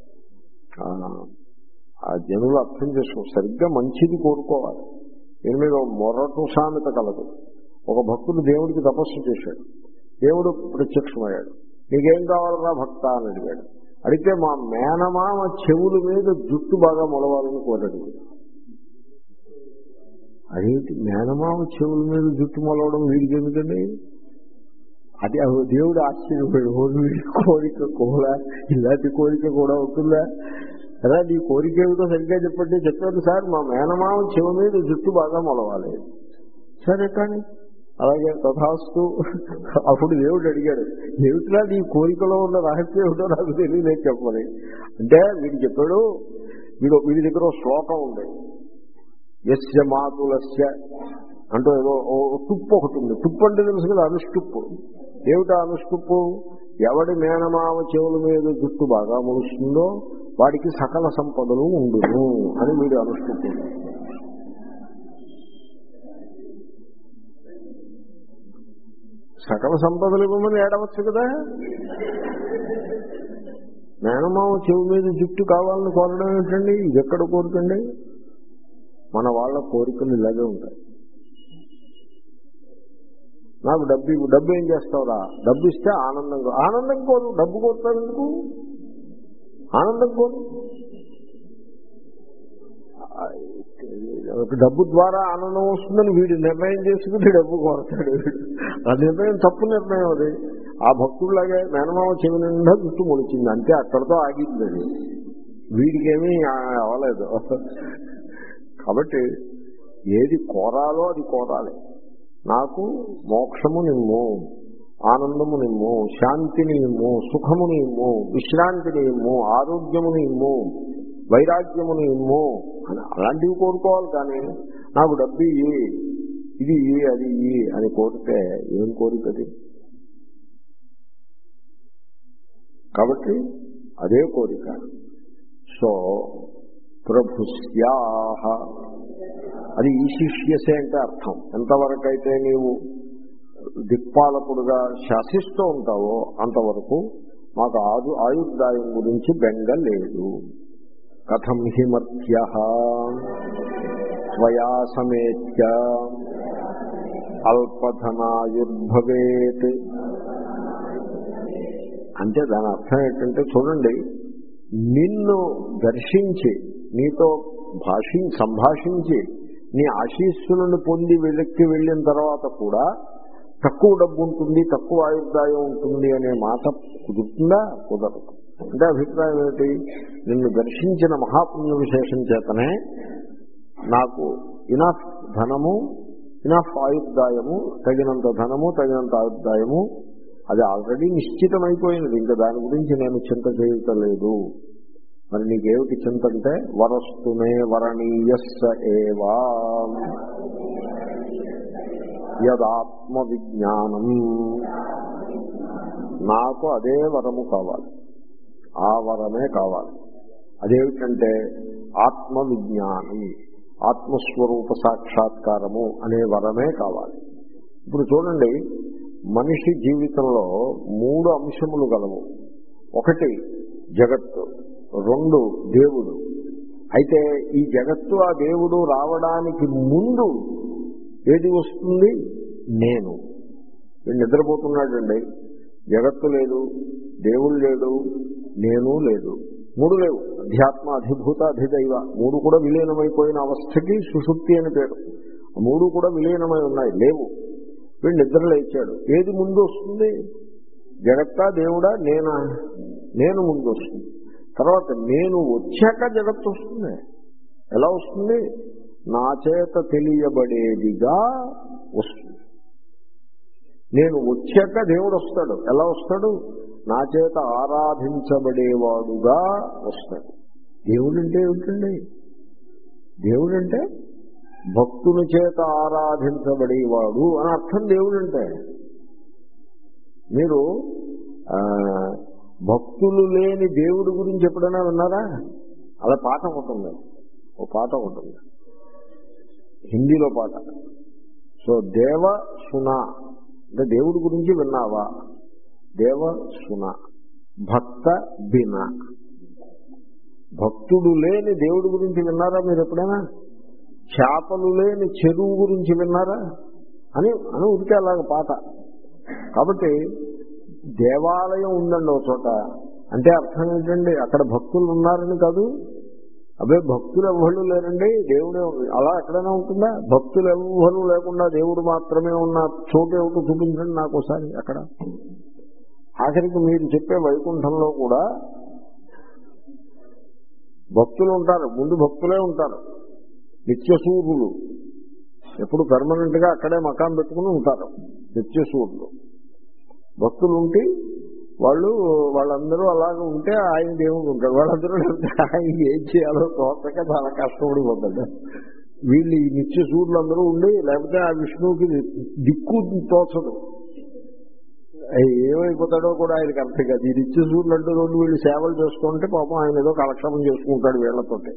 ఆ జనులు అర్థం చేసుకో, సరిగ్గా మంచిది కోరుకోవాలి. దీని మీద మొరటు సామెత కలదు. ఒక భక్తుడు దేవుడికి తపస్సు చేశాడు. దేవుడు ప్రత్యక్షమయ్యాడు. నీకేం కావాలరా భక్త అని అడిగాడు. అడిగితే మా మేనమామ చెవుల మీద జుట్టు బాగా మొలవాలని కోరాడు. అదేంటి మేనమామ చెవుల మీద జుట్టు మొలవడం వీడికి ఎందుకండి? అది దేవుడు ఆశ్చర్యపోయాడు. వీడి కోరిక కూడా ఇలాంటి కోరిక కూడా అవుతుందా? అదే నీ కోరిక ఏమిటో సరిగ్గా చెప్పండి. చెప్పారు సార్, మా మేనమామ చెవు మీద జుట్టు బాగా మొలవాలి. సరే కానీ అలాగే తథాస్తు. అప్పుడు దేవుడు అడిగాడు, ఏమిటిలా నీ కోరికలో ఉన్న రహస్యం ఏమిటో నాకు తెలియలేదు చెప్పని. అంటే వీడు చెప్పాడు, వీడు వీడి దగ్గర శ్లోకం ఉంది. యస్య మాతులస్య అంటూ ఏదో తుప్పు ఒకటి ఉంది. తుప్పు అంటే తెలుసు కదా, అనుష్టుప్పు. ఏమిటా అనుష్టుప్పు? ఎవడి మేనమామ చెవుల మీద జుట్టు బాగా మొలుస్తుందో వాడికి సకల సంపదలు ఉండును అని వీడు అనుష్టుప్పు. సకల సంపదలు ఇవ్వమని ఏడవచ్చు కదా. మేనమామ చెవు మీద జుట్టు కావాలని కోరడం ఏమిటండి? ఇది ఎక్కడ కోరికండి? మన వాళ్ళ కోరికలు ఇలాగే ఉంటాయి. నాకు డబ్బు డబ్బు ఏం చేస్తావురా? డబ్బు ఇస్తే ఆనందంగా ఆనందం కోరు. డబ్బు కోరుతావు ఎందుకు? ఆనందం కోరు. డబ్బు ద్వారా ఆనందం వస్తుందని వీడు నిర్ణయం చేసుకుని డబ్బు కోరతాడు. ఆ నిర్ణయం తప్పు నిర్ణయం. అది ఆ భక్తుడిలాగే మేనమామ చెవి నిండా జుట్టు మొలిచింది, అంతే, అక్కడితో ఆగింది. అది వీడికేమీ అవ్వలేదు. కాబట్టి ఏది కోరాలో అది కోరాలి. నాకు మోక్షము నిమ్ము, ఆనందము నిమ్ము, శాంతిని ఇమ్ము, సుఖముని ఇమ్ము, విశ్రాంతిని ఇమ్ము, ఆరోగ్యముని ఇమ్ము, వైరాగ్యముని ఇమ్ము అని అలాంటివి కోరుకోవాలి. కానీ నాకు డబ్బు ఇయ్యి, ఇది ఇయ్యి, అది ఇయ్యి అని కోరితే ఏం కోరికది? కాబట్టి అదే కోరిక. సో ప్రభుస్యాహ, అది ఈశిష్యసే అంటే అర్థం. ఎంతవరకైతే నీవు దిక్పాలకుడుగా శాసిస్తూ ఉంటావో అంతవరకు మాకు ఆదు ఆయుర్దాయం గురించి బెంగ లేదు. కథం హిమర్త్య త్వయా సమేత్య అల్పధనాయుర్భవేత్ అంటే దాని అర్థం ఏంటంటే, చూడండి, నిన్ను దర్శించి నీతో భాషి సంభాషించి నీ ఆశీస్సులను పొంది వెనక్కి వెళ్ళిన తర్వాత కూడా తక్కువ డబ్బు ఉంటుంది, తక్కువ ఆయుర్దాయం ఉంటుంది అనే మాట కుదురుతుందా? కుదరదు. అంటే అభిప్రాయం ఏంటి? నిన్ను దర్శించిన మహాపుణ్య విశేషం చేతనే నాకు ఇనఫ్ ధనము, ఇనఫ్ ఆయుర్దాయము, తగినంత ధనము, తగినంత ఆయుర్దాయము అది ఆల్రెడీ నిశ్చితమైపోయినది. ఇంకా దాని గురించి నేను చింత చేయటలేదు. మరి నీకేమిటి చింత అంటే, వరస్తునే వరణీయస్స ఏవా, యదాత్మ విజ్ఞానం, నాకు అదే వరము కావాలి, ఆ వరమే కావాలి. అదేమిటంటే ఆత్మ విజ్ఞానం, ఆత్మస్వరూప సాక్షాత్కారము అనే వరమే కావాలి. ఇప్పుడు చూడండి, మనిషి జీవితంలో మూడు అంశములు గలవు. ఒకటి జగత్తు, రెండు దేవుడు. అయితే ఈ జగత్తు ఆ దేవుడు రావడానికి ముందు ఏది వస్తుంది? నేను. వీడు నిద్రపోతున్నాడండి, జగత్తు లేదు, దేవుడు లేడు, నేను లేదు, మూడు లేవు. అధ్యాత్మ, అధిభూత, అధిదైవ మూడు కూడా విలీనమైపోయిన అవస్థకి సుషుప్తి అని పేరు. మూడు కూడా విలీనమై ఉన్నాయి, లేవు. వీడు నిద్ర లేచాడు, ఏది ముందు వస్తుంది? జగత్తా దేవుడా నేనా? నేను ముందు వస్తుంది. తర్వాత నేను వచ్చాక జగత్తు వస్తుంది. ఎలా వస్తుంది? నా చేత తెలియబడేదిగా వస్తుంది. నేను వచ్చాక దేవుడు వస్తాడు. ఎలా వస్తాడు? నా చేత ఆరాధించబడేవాడుగా వస్తాడు. దేవుడంటే ఏమిటండి? దేవుడంటే భక్తుని చేత ఆరాధించబడేవాడు అని అర్థం. దేవుడంటే మీరు భక్తులు లేని దేవుడి గురించి ఎప్పుడైనా విన్నారా? అలా పాట ఉంటుంది, ఓ పాట ఉంటుంది, హిందీలో పాట. సో దేవ సునా అంటే దేవుడి గురించి విన్నావా? దేవ సునా, భక్త బిన. భక్తుడు లేని దేవుడి గురించి విన్నారా మీరు ఎప్పుడైనా? చేపలు లేని చెరువు గురించి విన్నారా అని అని ఉడికే అలాగ పాట. కాబట్టి దేవాలయం ఉందండి ఒక చోట అంటే అర్థం ఏంటండి? అక్కడ భక్తులు ఉన్నారని కాదు. అదే భక్తులు ఎవ్వరు లేరండి, దేవుడే ఉంది. అలా ఎక్కడైనా ఉంటుందా? భక్తులు ఎవ్వరూ లేకుండా దేవుడు మాత్రమే ఉన్న చోటు ఏమిటో చూపించండి నాకు ఒకసారి. అక్కడ ఆఖరికి మీరు చెప్పే వైకుంఠంలో కూడా భక్తులు ఉంటారు, ముందు భక్తులే ఉంటారు, నిత్యసూరులు. ఎప్పుడు పర్మనెంట్ గా అక్కడే మకాం పెట్టుకుని ఉంటారు నిత్యసూరులు. భక్తులు ఉంటే వాళ్ళు వాళ్ళందరూ అలాగే ఉంటే ఆయన దేవుడు ఉంటాడు. వాళ్ళందరూ ఆయన ఏం చేయాలో తోచక చాలా కష్టపడిపోతాడు. వీళ్ళు ఈ నిత్య సూర్యులు అందరూ ఉండి లేకపోతే ఆ విష్ణువుకి దిక్కు తోచదు, ఏమైపోతాడో కూడా ఆయనకి అర్థం కాదు. ఈ నిత్య సూర్యులు అంటూ రెండు వీళ్ళు సేవలు చేసుకుంటే పాపం ఆయన ఏదో కాలక్షేపం చేసుకుంటాడు వీళ్లతోటి.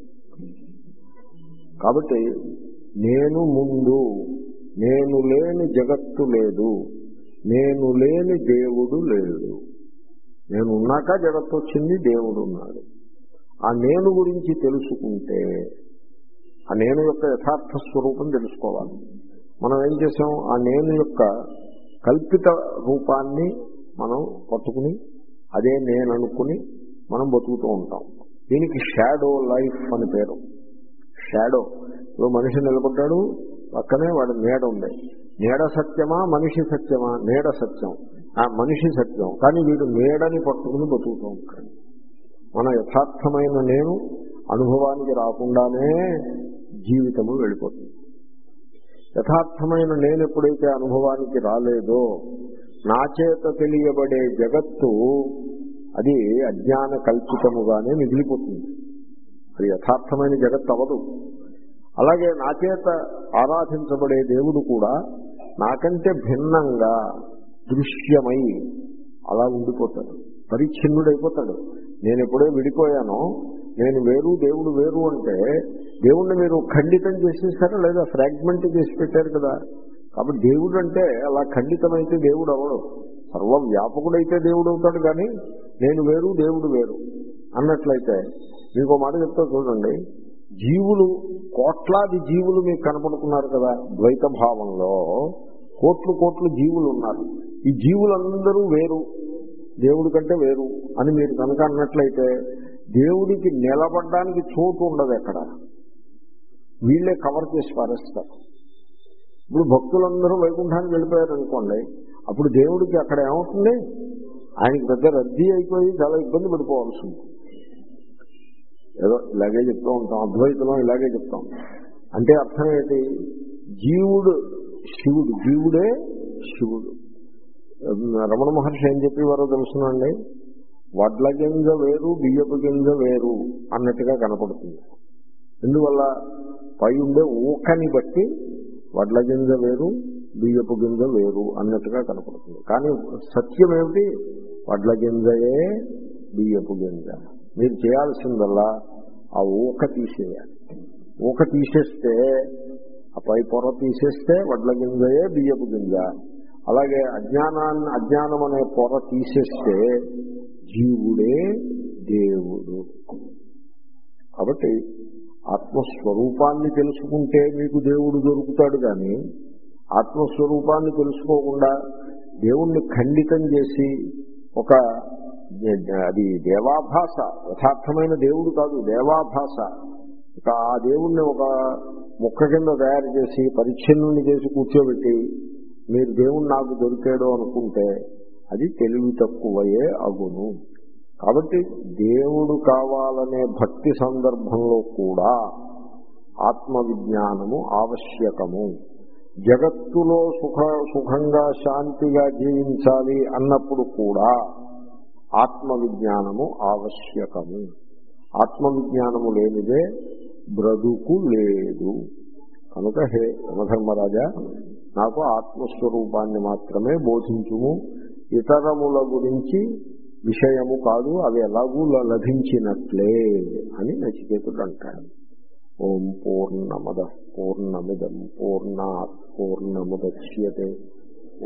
కాబట్టి నేను ముందు, నేను లేని జగత్తు లేదు, నేను లేని దేవుడు లేడు. నేను ఉన్నాక జగత్తు వచ్చింది, దేవుడు ఉన్నాడు. ఆ నేను గురించి తెలుసుకుంటే ఆ నేను యొక్క యథార్థ స్వరూపం తెలుసుకోవాలి. మనం ఏం చేసాం? ఆ నేను యొక్క కల్పిత రూపాన్ని మనం పట్టుకుని అదే నేను అనుకుని మనం బతుకుతూ ఉంటాం. దీనికి షాడో లైఫ్ అని పేరు. షాడో. ఇప్పుడు మనిషి నిలబడ్డాడు, పక్కనే వాడి నీడ ఉంది. నీడ సత్యమా మనిషి సత్యమా? నీడ సత్యం, ఆ మనిషి సత్యం. కానీ వీడు నీడని పట్టుకుని బతుకుతూ ఉంటాడు. మన యథార్థమైన నేను అనుభవానికి రాకుండానే జీవితము వెళ్ళిపోతుంది. యథార్థమైన నేను ఎప్పుడైతే అనుభవానికి రాలేదో నా చేత తెలియబడే జగత్తు అది అజ్ఞాన కల్పితముగానే మిగిలిపోతుంది. అది యథార్థమైన జగత్తు అవదు. అలాగే నా చేత ఆరాధించబడే దేవుడు కూడా నాకంటే భిన్నంగా దృశ్యమై అలా ఉండిపోతాడు, పరిచ్ఛిన్నుడైపోతాడు. నేను ఎప్పుడే విడిపోయానో, నేను వేరు దేవుడు వేరు అంటే దేవుణ్ణి మీరు ఖండితం చేసేసారా లేదా? ఫ్రాగ్మెంట్ చేసి పెట్టారు కదా. కాబట్టి దేవుడు అంటే అలా ఖండితమైతే దేవుడు అవడు. సర్వవ్యాపకుడైతే దేవుడు అవుతాడు. కానీ నేను వేరు దేవుడు వేరు అన్నట్లయితే మీకు మాట చెప్తా చూడండి. జీవులు, కోట్లాది జీవులు మీకు కనపడుతున్నారు కదా ద్వైత భావంలో. కోట్లు కోట్లు జీవులు ఉన్నారు. ఈ జీవులందరూ వేరు, దేవుడి కంటే వేరు అని మీరు కనుక అన్నట్లయితే దేవుడికి నిలబడడానికి చోటు ఉండదు ఎక్కడ. వీళ్ళే కవర్ చేసి పారేస్తారు. ఇప్పుడు భక్తులందరూ వైకుంఠానికి వెళ్ళిపోయారు అనుకోండి, అప్పుడు దేవుడికి అక్కడ ఏమవుతుంది? ఆయనకి పెద్ద రద్దీ అయిపోయి చాలా ఇబ్బంది పడిపోవాల్సి ఉంటుంది. ఏదో ఇలాగే చెప్తూ ఉంటాం, అద్వైతంలో ఇలాగే చెప్తాం. అంటే అర్థం ఏంటి? జీవుడు శివుడు, జీవుడే శివుడు. రమణ మహర్షి ఏం చెప్పేవారో తెలుసునండి, వడ్ల గింజ వేరు బియ్యపు గింజ వేరు అన్నట్టుగా కనపడుతుంది. ఎందువల్ల? పై ఉండే ఊకని బట్టి వడ్ల గింజ వేరు బియ్యపు గింజ వేరు అన్నట్టుగా కనపడుతుంది. కానీ సత్యం ఏమిటి? వడ్ల గింజయే బియ్యపు గింజ. మీరు చేయాల్సిందల్లా ఆ ఊక తీసేయాలి. ఊక తీసేస్తే ఆ పై పొర తీసేస్తే వడ్ల గింజయే బియ్యపు గింజ. అలాగే అజ్ఞానాన్ని అజ్ఞానం అనే పొర తీసేస్తే జీవుడే దేవుడు. కాబట్టి ఆత్మస్వరూపాన్ని తెలుసుకుంటే మీకు దేవుడు దొరుకుతాడు. కానీ ఆత్మస్వరూపాన్ని తెలుసుకోకుండా దేవుణ్ణి ఖండితం చేసి ఒక అది దేవాభాస, యథార్థమైన దేవుడు కాదు, దేవాభాస. ఇక ఆ దేవుణ్ణి ఒక ముక్క కింద తయారు చేసి పరిచ్ఛిన్నుని చేసి కూర్చోబెట్టి మీరు దేవుణ్ణి నాకు దొరికాడు అనుకుంటే అది తెలివి తక్కువయే అగును. కాబట్టి దేవుడు కావాలనే భక్తి సందర్భంలో కూడా ఆత్మవిజ్ఞానము ఆవశ్యకము. జగత్తులో సుఖ సుఖంగా శాంతిగా జీవించాలి అన్నప్పుడు కూడా ఆత్మవిజ్ఞానము ఆవశ్యకము. ఆత్మవిజ్ఞానము లేనిదే బ్రతుకు లేదు. కనుక హే యమధర్మరాజా, నాకు ఆత్మస్వరూపాన్ని మాత్రమే బోధించుము, ఇతరముల గురించి విషయము కాదు, అవి ఎలాగూ లభించినట్లే అని నచికేతుడు అంటాడు. ఓం పూర్ణమద పూర్ణమిదం పూర్ణాత్ పూర్ణముద్యతే